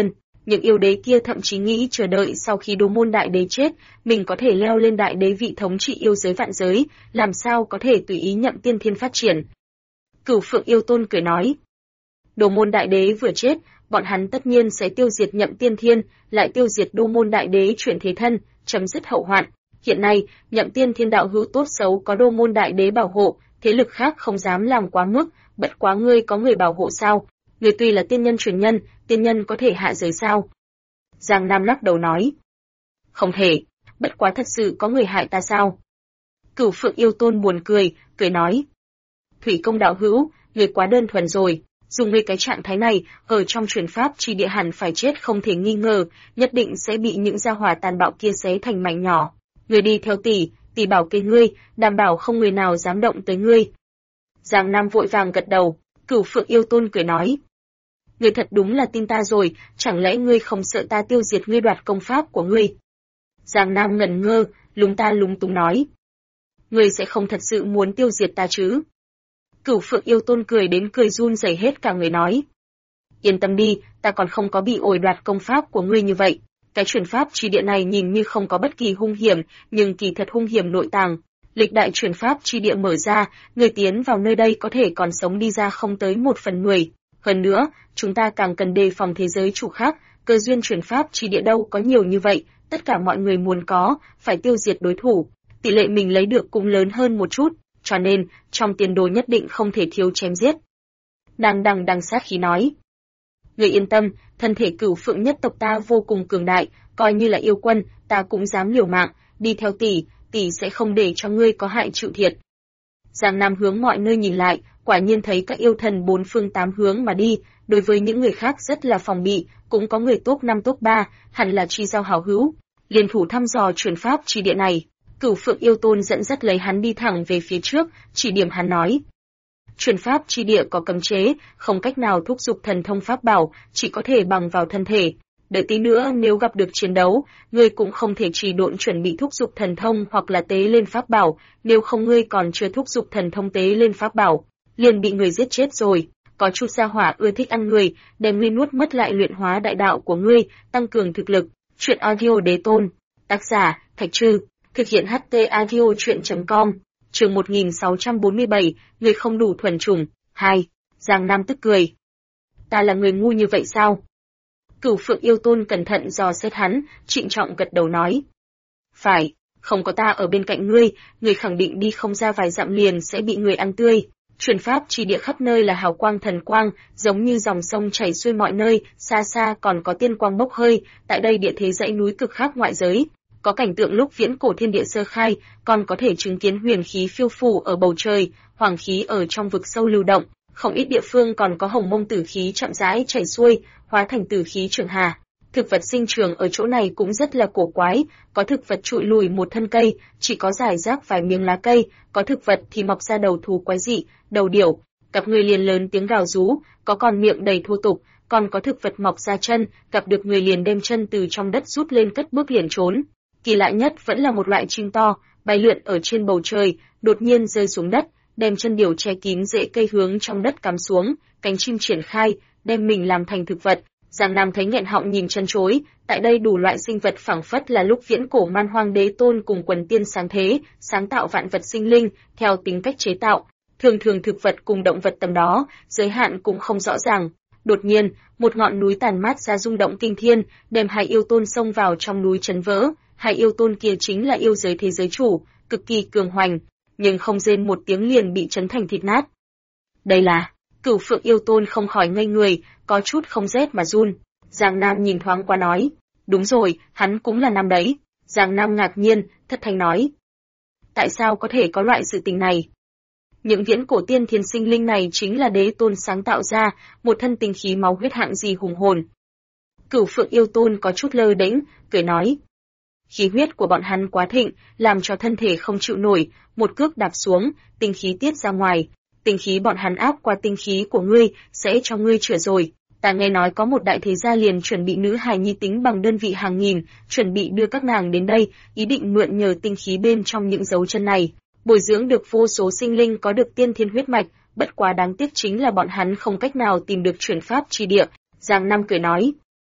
Những yêu đế kia thậm chí nghĩ chờ đợi sau khi Đô Môn Đại Đế chết, mình có thể leo lên đại đế vị thống trị yêu giới vạn giới, làm sao có thể tùy ý Nhậm Tiên Thiên phát triển. Cửu Phượng Yêu Tôn cười nói, Đô Môn Đại Đế vừa chết, bọn hắn tất nhiên sẽ tiêu diệt Nhậm Tiên Thiên, lại tiêu diệt Đô Môn Đại Đế chuyển thế thân, chấm dứt hậu hoạn. Hiện nay, Nhậm Tiên Thiên đạo hữu tốt xấu có Đô Môn Đại Đế bảo hộ, thế lực khác không dám làm quá mức, bất quá ngươi có người bảo hộ sao? Ngươi tuy là tiên nhân truyền nhân, tiên nhân có thể hạ giới sao? Giang Nam lắc đầu nói, không thể, bất quá thật sự có người hại ta sao? Cửu Phượng Yêu Tôn buồn cười, cười nói, Thủy Công đạo hữu, ngươi quá đơn thuần rồi, dùng ngươi cái trạng thái này, ở trong truyền pháp chi địa hẳn phải chết không thể nghi ngờ, nhất định sẽ bị những gia hỏa tàn bạo kia xé thành mảnh nhỏ. Ngươi đi theo tỷ bảo kê ngươi, đảm bảo không người nào dám động tới ngươi. Giang Nam vội vàng gật đầu, Cửu Phượng Yêu Tôn cười nói, ngươi thật đúng là tin ta rồi, chẳng lẽ ngươi không sợ ta tiêu diệt ngươi đoạt công pháp của ngươi? Giang Nam ngẩn ngơ, lúng ta lúng túng nói, ngươi sẽ không thật sự muốn tiêu diệt ta chứ? Cửu Phượng Yêu Tôn cười đến cười run rẩy hết cả người nói, yên tâm đi, ta còn không có bị ổi đoạt công pháp của ngươi như vậy. Cái truyền pháp chi địa này nhìn như không có bất kỳ hung hiểm, nhưng kỳ thật hung hiểm nội tàng. Lịch đại truyền pháp chi địa mở ra, người tiến vào nơi đây có thể còn sống đi ra không tới 1/10. Hơn nữa, chúng ta càng cần đề phòng thế giới chủ khác, cơ duyên truyền pháp chi địa đâu có nhiều như vậy, tất cả mọi người muốn có, phải tiêu diệt đối thủ. Tỷ lệ mình lấy được cũng lớn hơn một chút, cho nên, trong tiền đồ nhất định không thể thiếu chém giết. Đằng sát khí nói, người yên tâm, thân thể Cửu Phượng nhất tộc ta vô cùng cường đại, coi như là yêu quân, ta cũng dám liều mạng, đi theo tỷ sẽ không để cho ngươi có hại chịu thiệt. Giang Nam hướng mọi nơi nhìn lại, quả nhiên thấy các yêu thần bốn phương tám hướng mà đi, đối với những người khác rất là phòng bị, cũng có người top 5 top 3, hẳn là chi giao hảo hữu, liên thủ thăm dò truyền pháp chi địa này. Cửu Phượng Yêu Tôn dẫn dắt lấy hắn đi thẳng về phía trước, chỉ điểm hắn nói, truyền pháp chi địa có cấm chế, không cách nào thúc giục thần thông pháp bảo, chỉ có thể bằng vào thân thể. Đợi tí nữa nếu gặp được chiến đấu, ngươi cũng không thể trì độn chuẩn bị thúc giục thần thông hoặc là tế lên pháp bảo, nếu không ngươi còn chưa thúc giục thần thông tế lên pháp bảo, liền bị người giết chết rồi. Có chút gia hỏa ưa thích ăn người, đem ngươi nuốt mất lại luyện hóa đại đạo của ngươi, tăng cường thực lực. Truyện audio Đế Tôn, tác giả Thạch Trư, thực hiện HT audio truyện.com. Chương 1647, người không đủ thuần chủng. 2. Giang Nam tức cười. Ta là người ngu như vậy sao? Cửu Phượng Yêu Tôn cẩn thận dò xét hắn, trịnh trọng gật đầu nói. Phải, không có ta ở bên cạnh ngươi khẳng định đi không ra vài dặm liền sẽ bị người ăn tươi. Truyền pháp chi địa khắp nơi là hào quang thần quang, giống như dòng sông chảy xuôi mọi nơi, xa xa còn có tiên quang bốc hơi, tại đây địa thế dãy núi cực khác ngoại giới. Có cảnh tượng lúc viễn cổ thiên địa sơ khai, còn có thể chứng kiến huyền khí phiêu phù ở bầu trời, hoàng khí ở trong vực sâu lưu động, không ít địa phương còn có hồng mông tử khí chậm rãi chảy xuôi, hóa thành tử khí trường hà. Thực vật sinh trưởng ở chỗ này cũng rất là cổ quái, có thực vật trụi lùi một thân cây, chỉ có rải rác vài miếng lá cây, có thực vật thì mọc ra đầu thú quái dị, đầu điểu, gặp người liền lớn tiếng gào rú, có còn miệng đầy thô tục, còn có thực vật mọc ra chân, gặp được người liền đem chân từ trong đất rút lên cất bước liền trốn. Kỳ lạ nhất vẫn là một loại chim to, bay lượn ở trên bầu trời, đột nhiên rơi xuống đất, đem chân điểu che kín rễ cây hướng trong đất cắm xuống, cánh chim triển khai, đem mình làm thành thực vật. Giang Nam thấy nghẹn họng nhìn chân chối, tại đây đủ loại sinh vật phảng phất là lúc viễn cổ Man Hoang Đế Tôn cùng quần tiên sáng thế, sáng tạo vạn vật sinh linh, theo tính cách chế tạo. Thường thường thực vật cùng động vật tầm đó, giới hạn cũng không rõ ràng. Đột nhiên, một ngọn núi tàn mát ra rung động kinh thiên, đem hai yêu tôn xông vào trong núi chấn vỡ. Hai yêu tôn kia chính là yêu giới thế giới chủ, cực kỳ cường hoành, nhưng không rên một tiếng liền bị chấn thành thịt nát. Đây là, Cửu Phượng Yêu Tôn không khỏi ngây người, có chút không rét mà run. Giang Nam nhìn thoáng qua nói, đúng rồi, hắn cũng là nam đấy. Giang Nam ngạc nhiên, thất thanh nói, tại sao có thể có loại sự tình này? Những viễn cổ tiên thiên sinh linh này chính là Đế Tôn sáng tạo ra, một thân tinh khí máu huyết hạng gì hùng hồn. Cửu Phượng Yêu Tôn có chút lơ đễnh, cười nói, khí huyết của bọn hắn quá thịnh, làm cho thân thể không chịu nổi, một cước đạp xuống, tinh khí tiết ra ngoài. Tinh khí bọn hắn áp qua tinh khí của ngươi, sẽ cho ngươi chữa rồi. Ta nghe nói có một đại thế gia liền chuẩn bị nữ hài nhi tính bằng đơn vị hàng nghìn, chuẩn bị đưa các nàng đến đây, ý định mượn nhờ tinh khí bên trong những dấu chân này, bồi dưỡng được vô số sinh linh có được tiên thiên huyết mạch, bất quá đáng tiếc chính là bọn hắn không cách nào tìm được truyền pháp chi địa. Giang Nam cười nói,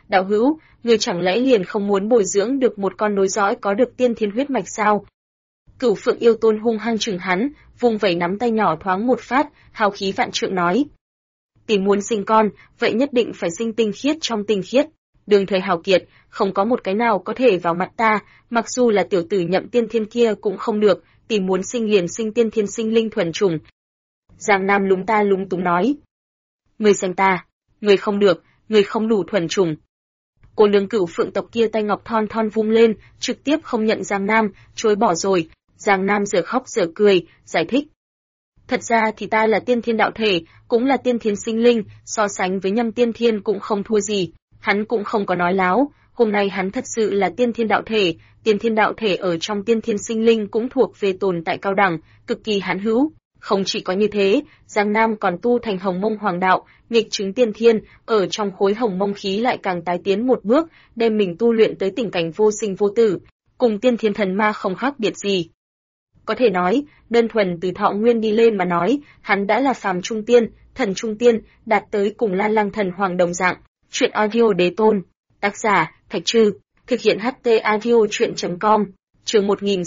Đạo hữu, ngươi chẳng lẽ liền không muốn bồi dưỡng được một con nối dõi có được tiên thiên huyết mạch sao? Cửu Phượng Yêu Tôn hung hăng chừng hắn, vung vẩy nắm tay nhỏ thoáng một phát, hào khí vạn trượng nói: tìm muốn sinh con, vậy nhất định phải sinh tinh khiết trong tinh khiết. Đường thời hào kiệt, không có một cái nào có thể vào mặt ta, mặc dù là tiểu tử Nhậm Tiên Thiên kia cũng không được, tìm muốn sinh liền sinh tiên thiên sinh linh thuần chủng. Giang Nam lúng ta lúng túng nói: ngươi xem ta, ngươi không được, ngươi không đủ thuần chủng. Cô nương Cửu Phượng tộc kia tay ngọc thon thon vung lên, trực tiếp không nhận Giang Nam, chối bỏ rồi. Giang Nam giờ khóc giờ cười, giải thích: thật ra thì ta là tiên thiên đạo thể, cũng là tiên thiên sinh linh, so sánh với Nhâm Tiên Thiên cũng không thua gì. Hắn cũng không có nói láo, hôm nay hắn thật sự là tiên thiên đạo thể, tiên thiên đạo thể ở trong tiên thiên sinh linh cũng thuộc về tồn tại cao đẳng, cực kỳ hãn hữu. Không chỉ có như thế, Giang Nam còn tu thành Hồng Mông Hoàng đạo, nghịch chứng tiên thiên, ở trong khối Hồng Mông khí lại càng tái tiến một bước, đem mình tu luyện tới tình cảnh vô sinh vô tử, cùng tiên thiên thần ma không khác biệt gì. Có thể nói, đơn thuần từ thọ nguyên đi lên mà nói, hắn đã là phàm trung tiên, thần trung tiên, đạt tới cùng Lan Lăng Thần Hoàng đồng dạng. Chuyện audio đế tôn, tác giả, Thạch Trư, thực hiện HT audio chuyện.com, chương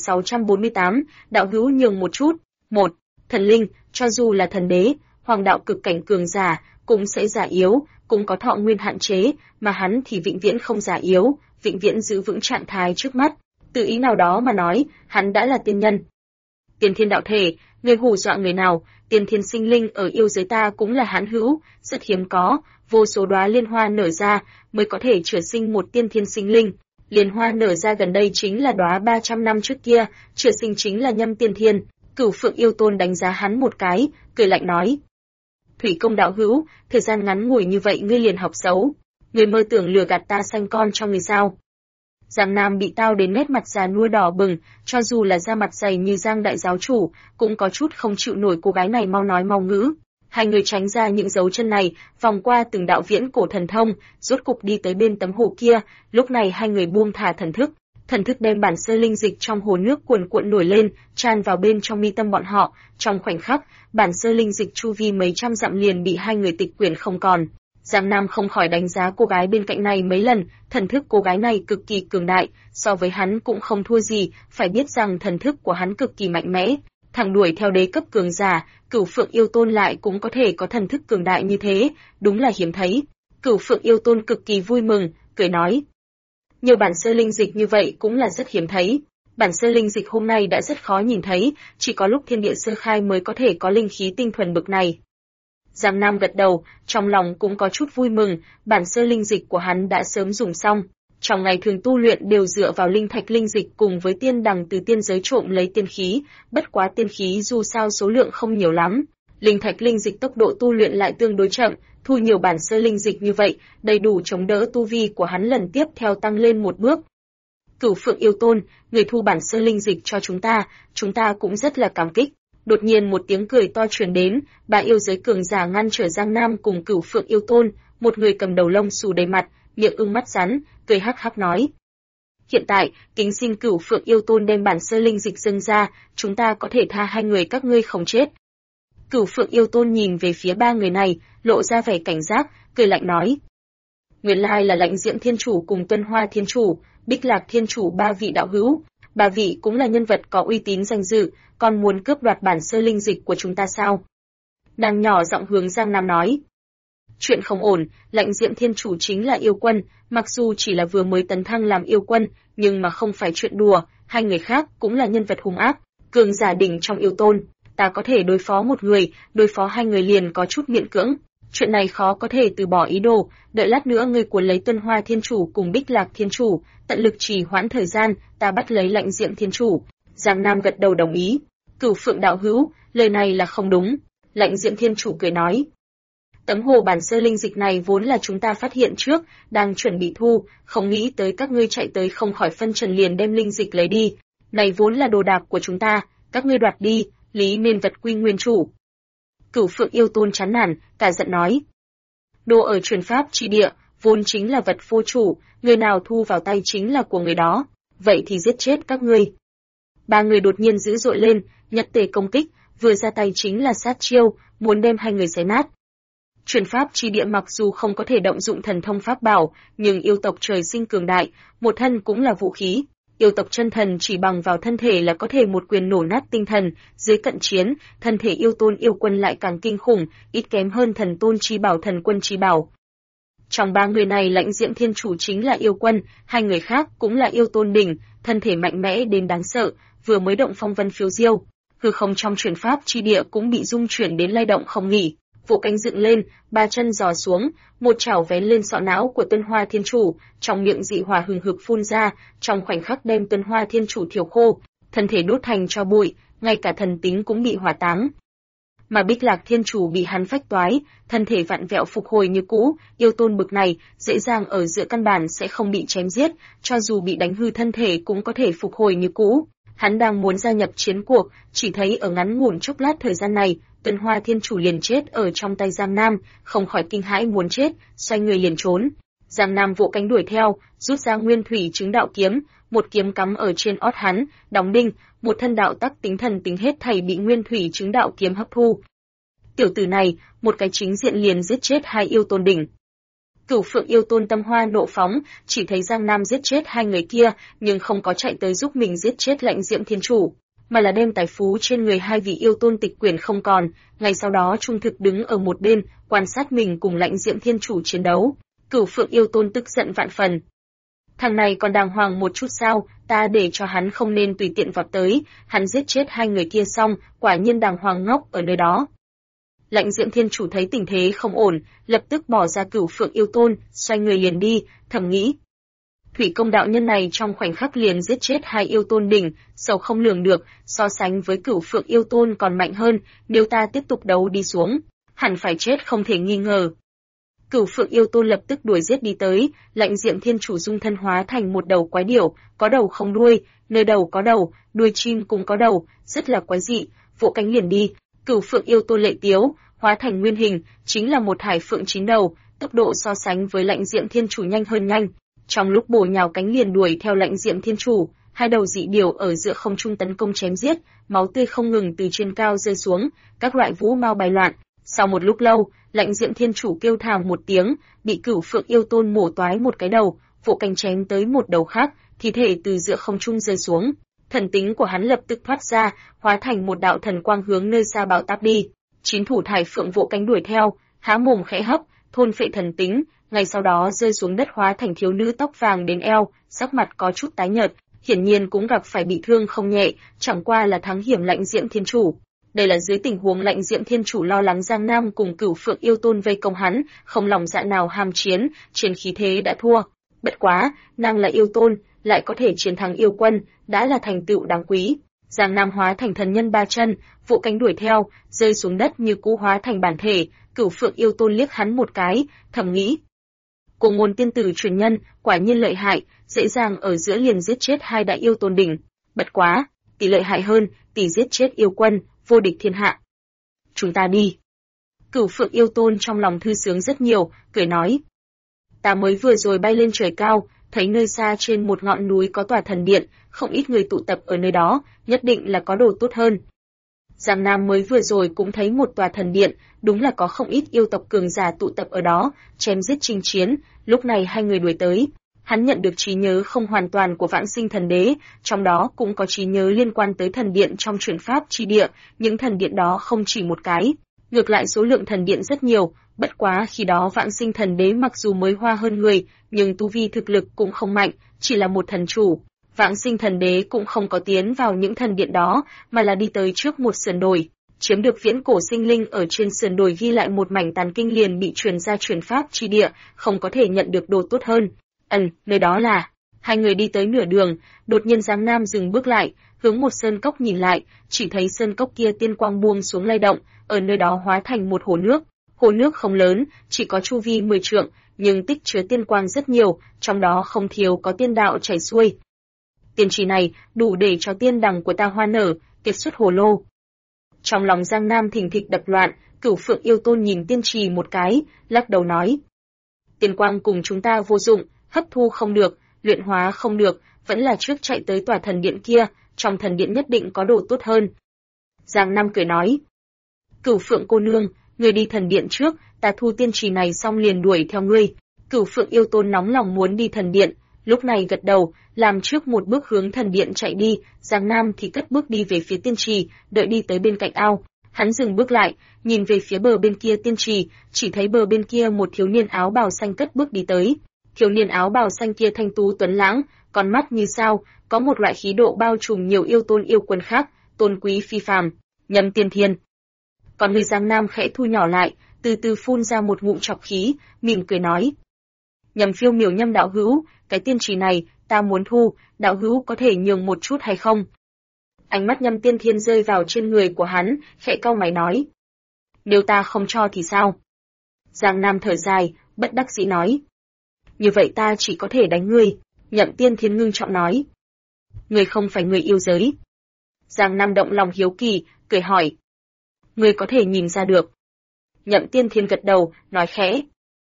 1648, đạo hữu nhường một chút. 1. Thần linh, cho dù là thần đế, hoàng đạo cực cảnh cường giả, cũng sẽ già yếu, cũng có thọ nguyên hạn chế, mà hắn thì vĩnh viễn không già yếu, vĩnh viễn giữ vững trạng thái trước mắt. Từ ý nào đó mà nói, hắn đã là tiên nhân. Tiên thiên đạo thể, người hù dọa người nào, tiên thiên sinh linh ở yêu giới ta cũng là hãn hữu, rất hiếm có, vô số đóa liên hoa nở ra mới có thể chữa sinh một tiên thiên sinh linh. Liên hoa nở ra gần đây chính là đóa 300 năm trước kia, chữa sinh chính là Nhâm Tiên Thiên. Cửu Phượng Yêu Tôn đánh giá hắn một cái, cười lạnh nói: Thủy Công đạo hữu, thời gian ngắn ngủi như vậy ngươi liền học xấu, ngươi mơ tưởng lừa gạt ta sanh con cho ngươi sao? Giang Nam bị tao đến nét mặt già nua đỏ bừng, cho dù là da mặt dày như Giang đại giáo chủ, cũng có chút không chịu nổi cô gái này mau nói mau ngữ. Hai người tránh ra những dấu chân này, vòng qua từng đạo viễn cổ thần thông, rốt cục đi tới bên tấm hồ kia, lúc này hai người buông thả thần thức đem bản sơ linh dịch trong hồ nước cuồn cuộn nổi lên, tràn vào bên trong mi tâm bọn họ, trong khoảnh khắc, bản sơ linh dịch chu vi mấy trăm dặm liền bị hai người tịch quyển không còn. Giang Nam không khỏi đánh giá cô gái bên cạnh này mấy lần, thần thức cô gái này cực kỳ cường đại, so với hắn cũng không thua gì, phải biết rằng thần thức của hắn cực kỳ mạnh mẽ, thẳng đuổi theo đế cấp cường giả, Cửu Phượng Yêu Tôn lại cũng có thể có thần thức cường đại như thế, đúng là hiếm thấy. Cửu Phượng Yêu Tôn cực kỳ vui mừng, cười nói: nhiều bản sơ linh dịch như vậy cũng là rất hiếm thấy. Bản sơ linh dịch hôm nay đã rất khó nhìn thấy, chỉ có lúc thiên địa sơ khai mới có thể có linh khí tinh thuần bực này. Giang Nam gật đầu, trong lòng cũng có chút vui mừng, bản sơ linh dịch của hắn đã sớm dùng xong. Trong ngày thường tu luyện đều dựa vào linh thạch linh dịch cùng với tiên đằng từ tiên giới trộm lấy tiên khí, bất quá tiên khí dù sao số lượng không nhiều lắm. Linh thạch linh dịch tốc độ tu luyện lại tương đối chậm, thu nhiều bản sơ linh dịch như vậy, đầy đủ chống đỡ tu vi của hắn lần tiếp theo tăng lên một bước. Cửu Phượng Yêu Tôn, người thu bản sơ linh dịch cho chúng ta cũng rất là cảm kích. Đột nhiên một tiếng cười to truyền đến, ba yêu giới cường giả ngăn trở Giang Nam cùng Cửu Phượng Yêu Tôn, một người cầm đầu lông xù đầy mặt, miệng ưng mắt rắn, cười hắc hắc nói: hiện tại, kính xin Cửu Phượng Yêu Tôn đem bản sơ linh dịch dâng ra, chúng ta có thể tha hai người các ngươi không chết. Cửu Phượng Yêu Tôn nhìn về phía ba người này, lộ ra vẻ cảnh giác, cười lạnh nói: nguyên lai là Lãnh Diễm Thiên Chủ cùng Tuân Hoa Thiên Chủ, Bích Lạc Thiên Chủ ba vị đạo hữu, ba vị cũng là nhân vật có uy tín danh dự, còn muốn cướp đoạt bản sơ linh dịch của chúng ta sao? Nàng nhỏ giọng hướng Giang Nam nói: chuyện không ổn, Lãnh Diễm Thiên Chủ chính là yêu quân, mặc dù chỉ là vừa mới tấn thăng làm yêu quân, nhưng mà không phải chuyện đùa, hai người khác cũng là nhân vật hung ác, cường giả đỉnh trong yêu tôn, ta có thể đối phó một người, đối phó hai người liền có chút miễn cưỡng. Chuyện này khó có thể từ bỏ ý đồ, đợi lát nữa ngươi cuốn lấy Tuân Hoa Thiên Chủ cùng Bích Lạc Thiên Chủ, tận lực trì hoãn thời gian, ta bắt lấy Lãnh Diễm Thiên Chủ. Giang Nam gật đầu đồng ý. Cửu Phượng đạo hữu, lời này là không đúng. Lãnh Diễm Thiên Chủ cười nói: tấm hồ bản sơ linh dịch này vốn là chúng ta phát hiện trước, đang chuẩn bị thu, không nghĩ tới các ngươi chạy tới không khỏi phân trần liền đem linh dịch lấy đi. Này vốn là đồ đạc của chúng ta, các ngươi đoạt đi, lý nên vật quy nguyên chủ. Cửu Phượng Yêu Tôn chán nản, cả giận nói: đồ ở truyền pháp chi địa, vốn chính là vật vô chủ, người nào thu vào tay chính là của người đó, vậy thì giết chết các ngươi. Ba người đột nhiên dữ dội lên, nhật tề công kích, vừa ra tay chính là sát chiêu, muốn đem hai người xé nát. Truyền pháp chi địa mặc dù không có thể động dụng thần thông pháp bảo, nhưng yêu tộc trời sinh cường đại, một thân cũng là vũ khí. Yêu tộc chân thần chỉ bằng vào thân thể là có thể một quyền nổ nát tinh thần, dưới cận chiến, thân thể yêu tôn yêu quân lại càng kinh khủng, ít kém hơn thần tôn chi bảo thần quân chi bảo. Trong ba người này Lãnh Diễm Thiên Chủ chính là yêu quân, hai người khác cũng là yêu tôn đỉnh, thân thể mạnh mẽ đến đáng sợ, vừa mới động phong vân phiêu diêu, hư không trong truyền pháp chi địa cũng bị rung chuyển đến lay động không nghỉ. Vỗ cánh dựng lên, ba chân giò xuống, một chảo vén lên sọ não của Tuân Hoa Thiên Chủ, trong miệng dị hỏa hừng hực phun ra, trong khoảnh khắc đem Tuân Hoa Thiên Chủ thiêu khô, thân thể đốt thành tro bụi, ngay cả thần tính cũng bị hỏa táng. Mà Bích Lạc Thiên Chủ bị hắn phách toái, thân thể vặn vẹo phục hồi như cũ, yêu tôn bực này, dễ dàng ở giữa căn bản sẽ không bị chém giết, cho dù bị đánh hư thân thể cũng có thể phục hồi như cũ. Hắn đang muốn gia nhập chiến cuộc, chỉ thấy ở ngắn ngủn chốc lát thời gian này, Tuân Hoa Thiên Chủ liền chết ở trong tay Giang Nam, không khỏi kinh hãi muốn chết, xoay người liền trốn. Giang Nam vỗ cánh đuổi theo, rút ra Nguyên Thủy Chứng Đạo kiếm, một kiếm cắm ở trên ót hắn, đóng đinh, một thân đạo tắc tính thần tính hết thảy bị Nguyên Thủy Chứng Đạo kiếm hấp thu. Tiểu tử này, một cái chính diện liền giết chết hai yêu tôn đỉnh. Cửu Phượng yêu tôn tâm hoa nộ phóng, chỉ thấy Giang Nam giết chết hai người kia, nhưng không có chạy tới giúp mình giết chết Lãnh Diễm Thiên Chủ, mà là đem tài phú trên người hai vị yêu tôn tịch quyển không còn, ngay sau đó trung thực đứng ở một bên, quan sát mình cùng Lãnh Diễm Thiên Chủ chiến đấu. Cửu Phượng yêu tôn tức giận vạn phần. Thằng này còn đàng hoàng một chút sao, ta để cho hắn không nên tùy tiện vọt tới, hắn giết chết hai người kia xong, quả nhiên đàng hoàng ngốc ở nơi đó. Lãnh Diễm Thiên Chủ thấy tình thế không ổn, lập tức bỏ ra Cửu Phượng yêu tôn, xoay người liền đi, thầm nghĩ. Thủy Công đạo nhân này trong khoảnh khắc liền giết chết hai yêu tôn đỉnh, sâu không lường được, so sánh với Cửu Phượng yêu tôn còn mạnh hơn, nếu ta tiếp tục đấu đi xuống, hẳn phải chết không thể nghi ngờ. Cửu Phượng yêu tôn lập tức đuổi giết đi tới, Lãnh Diễm Thiên Chủ dung thân hóa thành một đầu quái điểu, có đầu không đuôi, nơi đầu có đầu, đuôi chim cũng có đầu, rất là quái dị, vỗ cánh liền đi. Cửu Phượng yêu tôn lệ tiếu, hóa thành nguyên hình, chính là một hải phượng chín đầu, tốc độ so sánh với Lãnh Diễm Thiên Chủ nhanh hơn nhanh. Trong lúc bổ nhào cánh liền đuổi theo Lãnh Diễm Thiên Chủ, hai đầu dị điểu ở giữa không trung tấn công chém giết, máu tươi không ngừng từ trên cao rơi xuống, các loại vũ mao bay loạn. Sau một lúc lâu, Lãnh Diễm Thiên Chủ kêu thảm một tiếng, bị Cửu Phượng yêu tôn mổ toái một cái đầu, vỗ cánh chém tới một đầu khác, thi thể từ giữa không trung rơi xuống. Thần tính của hắn lập tức thoát ra, hóa thành một đạo thần quang hướng nơi xa bão táp đi. Chín thủ thải phượng vỗ cánh đuổi theo, há mồm khẽ hấp, thôn phệ thần tính, ngay sau đó rơi xuống đất hóa thành thiếu nữ tóc vàng đến eo, sắc mặt có chút tái nhợt, hiển nhiên cũng gặp phải bị thương không nhẹ, chẳng qua là thắng hiểm Lãnh Diễm Thiên Chủ. Đây là dưới tình huống Lãnh Diễm Thiên Chủ lo lắng Giang Nam cùng Cửu Phượng yêu tôn vây công hắn, không lòng dạ nào ham chiến, trên khí thế đã thua. Bất quá, nàng là yêu tôn, lại có thể chiến thắng yêu quân, đã là thành tựu đáng quý. Giang Nam hóa thành thần nhân ba chân, vỗ cánh đuổi theo, rơi xuống đất như cũ hóa thành bản thể. Cửu Phượng yêu tôn liếc hắn một cái, thầm nghĩ: Cổ ngôn tiên tử truyền nhân, quả nhiên lợi hại, dễ dàng ở giữa liền giết chết hai đại yêu tôn đỉnh. Bất quá, tỷ lợi hại hơn, tỷ giết chết yêu quân, vô địch thiên hạ. Chúng ta đi. Cửu Phượng yêu tôn trong lòng thư sướng rất nhiều, cười nói: Ta mới vừa rồi bay lên trời cao, thấy nơi xa trên một ngọn núi có tòa thần điện, không ít người tụ tập ở nơi đó, nhất định là có đồ tốt hơn. Giang Nam mới vừa rồi cũng thấy một tòa thần điện, đúng là có không ít yêu tộc cường giả tụ tập ở đó, chém giết chinh chiến, lúc này hai người đuổi tới. Hắn nhận được trí nhớ không hoàn toàn của Vãng Sinh Thần Đế, trong đó cũng có trí nhớ liên quan tới thần điện trong truyền pháp chi địa, những thần điện đó không chỉ một cái, ngược lại số lượng thần điện rất nhiều, bất quá khi đó Vãng Sinh Thần Đế mặc dù mới hoa hơn người, nhưng tu vi thực lực cũng không mạnh, chỉ là một thần chủ. Vãng Sinh Thần Đế cũng không có tiến vào những thần điện đó, mà là đi tới trước một sườn đồi, chiếm được viễn cổ sinh linh ở trên sườn đồi ghi lại một mảnh tàn kinh liền bị truyền ra truyền pháp chi địa, không có thể nhận được đồ tốt hơn. Nơi đó là. Hai người đi tới nửa đường, đột nhiên Giang Nam dừng bước lại, hướng một sơn cốc nhìn lại, chỉ thấy sơn cốc kia tiên quang buông xuống lay động, ở nơi đó hóa thành một hồ nước. Hồ nước không lớn, chỉ có chu vi 10 trượng, nhưng tích chứa tiên quang rất nhiều, trong đó không thiếu có tiên đạo chảy xuôi. Tiên trì này đủ để cho tiên đằng của ta hoa nở, kiệt xuất hồ lô. Trong lòng Giang Nam thình thịch đập loạn, Cửu Phượng yêu tôn nhìn tiên trì một cái, lắc đầu nói: Tiên quang cùng chúng ta vô dụng, hấp thu không được, luyện hóa không được, vẫn là trước chạy tới tòa thần điện kia, trong thần điện nhất định có đồ tốt hơn. Giang Nam cười nói: Cửu Phượng cô nương, người đi thần điện trước, ta thu tiên trì này xong liền đuổi theo ngươi. Cửu Phượng yêu tôn nóng lòng muốn đi thần điện, lúc này gật đầu, làm trước một bước hướng thần điện chạy đi, Giang Nam thì cất bước đi về phía tiên trì, đợi đi tới bên cạnh ao, hắn dừng bước lại, nhìn về phía bờ bên kia tiên trì, chỉ thấy bờ bên kia một thiếu niên áo bào xanh cất bước đi tới. Thiếu niên áo bào xanh kia thanh tú tuấn lãng, con mắt như sao, có một loại khí độ bao trùm nhiều yêu tôn yêu quân khác, tôn quý phi phàm, Nhậm Tiên Thiên. Còn người Giang Nam khẽ thu nhỏ lại, từ từ phun ra một ngụm trọc khí, mỉm cười nói: Nhậm phiêu miểu Nhâm đạo hữu, cái tiên trì này ta muốn thu, đạo hữu có thể nhường một chút hay không? Ánh mắt Nhâm Tiên Thiên rơi vào trên người của hắn, khẽ cau mày nói: Nếu ta không cho thì sao? Giang Nam thở dài, bất đắc dĩ nói: Như vậy ta chỉ có thể đánh ngươi. Nhậm Tiên Thiên ngưng trọng nói: Ngươi không phải người yêu giới. Giang Nam động lòng hiếu kỳ, cười hỏi: Ngươi có thể nhìn ra được? Nhậm Tiên Thiên gật đầu, nói khẽ: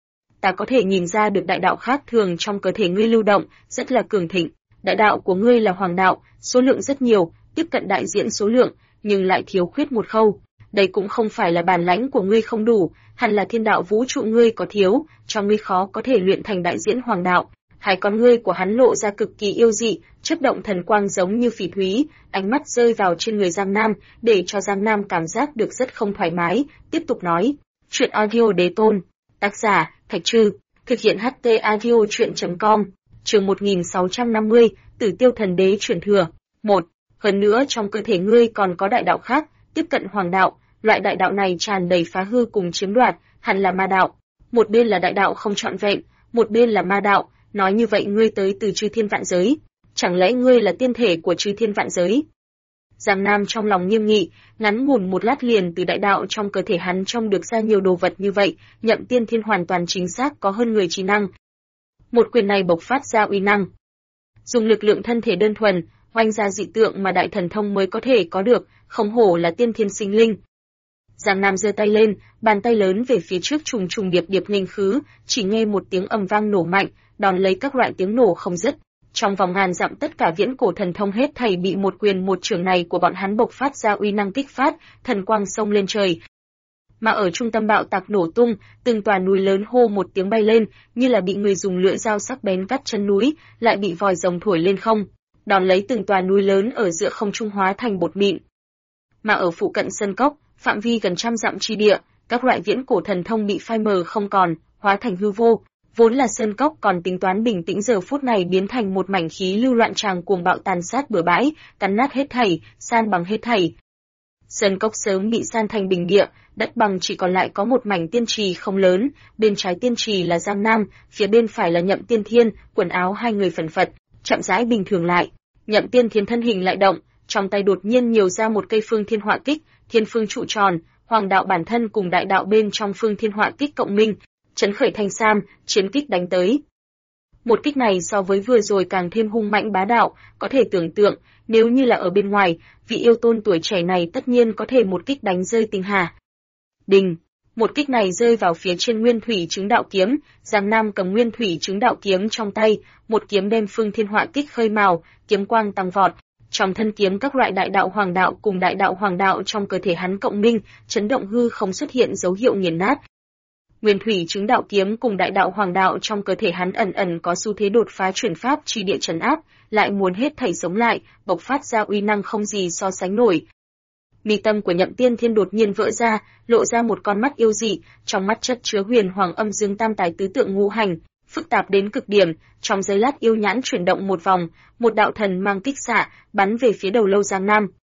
Ta có thể nhìn ra được đại đạo khác thường trong cơ thể ngươi lưu động, rất là cường thịnh. Đại đạo của ngươi là hoàng đạo, số lượng rất nhiều, tiếp cận đại diện số lượng, nhưng lại thiếu khuyết một khâu. Đây cũng không phải là bản lãnh của ngươi không đủ, hẳn là thiên đạo vũ trụ ngươi có thiếu, cho ngươi khó có thể luyện thành đại diễn hoàng đạo. Hai con ngươi của hắn lộ ra cực kỳ yêu dị, chớp động thần quang giống như phỉ thúy, ánh mắt rơi vào trên người Giang Nam, để cho Giang Nam cảm giác được rất không thoải mái, tiếp tục nói: Truyện audio đế tôn, tác giả Thạch Trư, thực hiện HT audio truyện.com, chương 1650, Tử Tiêu Thần Đế truyền thừa. 1. Hơn nữa trong cơ thể ngươi còn có đại đạo khác, tiếp cận hoàng đạo, loại đại đạo này tràn đầy phá hư cùng chiếm đoạt, hẳn là ma đạo. Một bên là đại đạo không trọn vẹn, một bên là ma đạo, nói như vậy ngươi tới từ chư thiên vạn giới, chẳng lẽ ngươi là tiên thể của chư thiên vạn giới? Giang Nam trong lòng nghiêm nghị, ngắn ngủn một lát liền từ đại đạo trong cơ thể hắn trông được ra nhiều đồ vật như vậy, Nhậm Tiên Thiên hoàn toàn chính xác có hơn người trí năng. Một quyền này bộc phát ra uy năng, dùng lực lượng thân thể đơn thuần, oanh ra dị tượng mà đại thần thông mới có thể có được, không hổ là tiên thiên sinh linh. Giang Nam giơ tay lên, bàn tay lớn về phía trước trùng trùng điệp điệp nghênh khứ, chỉ nghe một tiếng ầm vang nổ mạnh, đón lấy các loại tiếng nổ không dứt. Trong vòng ngàn dặm tất cả viễn cổ thần thông hết thảy bị một quyền một chưởng này của bọn hắn bộc phát ra uy năng kích phát, thần quang xông lên trời. Mà ở trung tâm bạo tạc nổ tung, từng tòa núi lớn hô một tiếng bay lên, như là bị người dùng lưỡi dao sắc bén cắt chân núi, lại bị vòi rồng thổi lên không. Đón lấy từng tòa núi lớn ở giữa không trung hóa thành bột mịn. Mà ở phụ cận sơn cốc, phạm vi gần trăm dặm chi địa, các loại viễn cổ thần thông bị phai mờ không còn, hóa thành hư vô. Vốn là sơn cốc còn tính toán bình tĩnh giờ phút này biến thành một mảnh khí lưu loạn tràng cuồng bạo tàn sát bừa bãi, cắn nát hết thảy, san bằng hết thảy. Sơn cốc sớm bị san thành bình địa, đất bằng chỉ còn lại có một mảnh tiên trì không lớn, bên trái tiên trì là Giang Nam, phía bên phải là Nhậm Tiên Thiên, quần áo hai người phần phật, chậm rãi bình thường lại. Nhậm Tiên Thiên thân hình lại động, trong tay đột nhiên nhiều ra một cây phương thiên họa kích, thiên phương trụ tròn, hoàng đạo bản thân cùng đại đạo bên trong phương thiên họa kích cộng minh, chấn khởi thanh sam, chiến kích đánh tới. Một kích này so với vừa rồi càng thêm hung mãnh bá đạo, có thể tưởng tượng, nếu như là ở bên ngoài, vị yêu tôn tuổi trẻ này tất nhiên có thể một kích đánh rơi tinh hà. Đình, một kích này rơi vào phía trên Nguyên Thủy Chứng Đạo Kiếm, Giang Nam cầm Nguyên Thủy Chứng Đạo Kiếm trong tay, một kiếm đem phương thiên họa kích khơi mào, kiếm quang tăng vọt. Trong thân kiếm các loại đại đạo hoàng đạo cùng đại đạo hoàng đạo trong cơ thể hắn cộng minh, chấn động hư không xuất hiện dấu hiệu nghiền nát. Nguyên Thủy Chứng Đạo Kiếm cùng đại đạo hoàng đạo trong cơ thể hắn ẩn ẩn có xu thế đột phá chuyển pháp chi địa trấn áp, lại muốn hết thảy sống lại, bộc phát ra uy năng không gì so sánh nổi. Mi tâm của Nhậm Tiên Thiên đột nhiên vỡ ra, lộ ra một con mắt yêu dị, trong mắt chất chứa huyền hoàng âm dương tam tài tứ tượng ngũ hành, phức tạp đến cực điểm, trong giây lát yêu nhãn chuyển động một vòng, một đạo thần mang kích xạ, bắn về phía đầu lâu Giang Nam.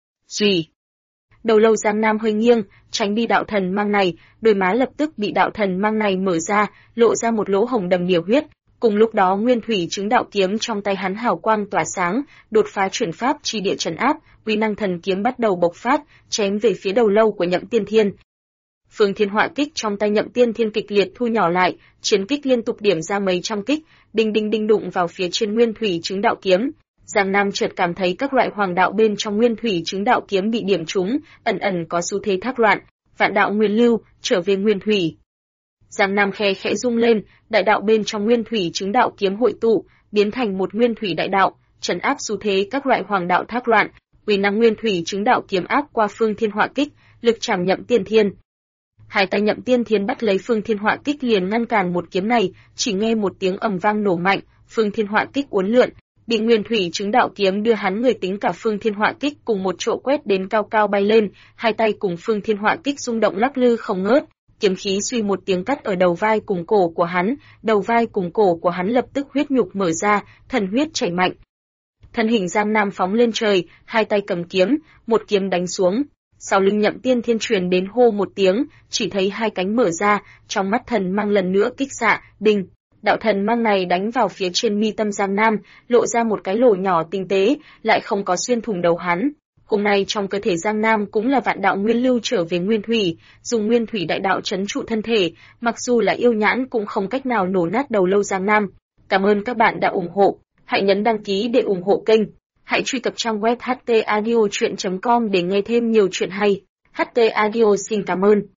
Rì! Đầu lâu Giang Nam hơi nghiêng, tránh đi đạo thần mang này, đôi má lập tức bị đạo thần mang này mở ra, lộ ra một lỗ hổng đầm nhiều huyết. Cùng lúc đó Nguyên Thủy Chứng Đạo Kiếm trong tay hắn hào quang tỏa sáng, đột phá chuyển pháp chi địa trấn áp, uy năng thần kiếm bắt đầu bộc phát, chém về phía đầu lâu của Nhậm Tiên Thiên. Phương thiên họa kích trong tay Nhậm Tiên Thiên kịch liệt thu nhỏ lại, chiến kích liên tục điểm ra mấy trăm kích, đinh đinh đinh đụng vào phía trên Nguyên Thủy Chứng Đạo Kiếm. Giang Nam chợt cảm thấy các loại hoàng đạo bên trong Nguyên Thủy Chứng Đạo Kiếm bị điểm trúng, ẩn ẩn có xu thế thác loạn, vạn đạo nguyên lưu, trở về nguyên thủy. Giang Nam khe khẽ rung lên, đại đạo bên trong Nguyên Thủy Chứng Đạo Kiếm hội tụ, biến thành một nguyên thủy đại đạo, trấn áp xu thế các loại hoàng đạo thác loạn, uy năng Nguyên Thủy Chứng Đạo Kiếm áp qua phương thiên họa kích, lực chạm Nhậm Tiên Thiên. Hai tay Nhậm Tiên Thiến bắt lấy Phương Thiên Họa Kích liền ngăn cản một kiếm này, chỉ nghe một tiếng ầm vang nổ mạnh, Phương Thiên Họa Kích uốn lượn, bị Nguyên Thủy Chứng Đạo kiếm đưa hắn người tính cả Phương Thiên Họa Kích cùng một chỗ quét đến cao cao bay lên, hai tay cùng Phương Thiên Họa Kích rung động lắc lư không ngớt, kiếm khí suy một tiếng cắt ở đầu vai cùng cổ của hắn, đầu vai cùng cổ của hắn lập tức huyết nhục mở ra, thần huyết chảy mạnh. Thân hình Giang Nam phóng lên trời, hai tay cầm kiếm, một kiếm đánh xuống. Sau lưng Nhậm Tiên Thiên truyền đến hô một tiếng, chỉ thấy hai cánh mở ra, trong mắt thần mang lần nữa kích xạ, đinh. Đạo thần mang này đánh vào phía trên mi tâm Giang Nam, lộ ra một cái lỗ nhỏ tinh tế, lại không có xuyên thủng đầu hắn. Hôm nay trong cơ thể Giang Nam cũng là vạn đạo nguyên lưu trở về nguyên thủy, dùng nguyên thủy đại đạo trấn trụ thân thể, mặc dù là yêu nhãn cũng không cách nào nổ nát đầu lâu Giang Nam. Cảm ơn các bạn đã ủng hộ, hãy nhấn đăng ký để ủng hộ kênh. Hãy truy cập trang web htaudio.com để nghe thêm nhiều chuyện hay. HT Audio xin cảm ơn.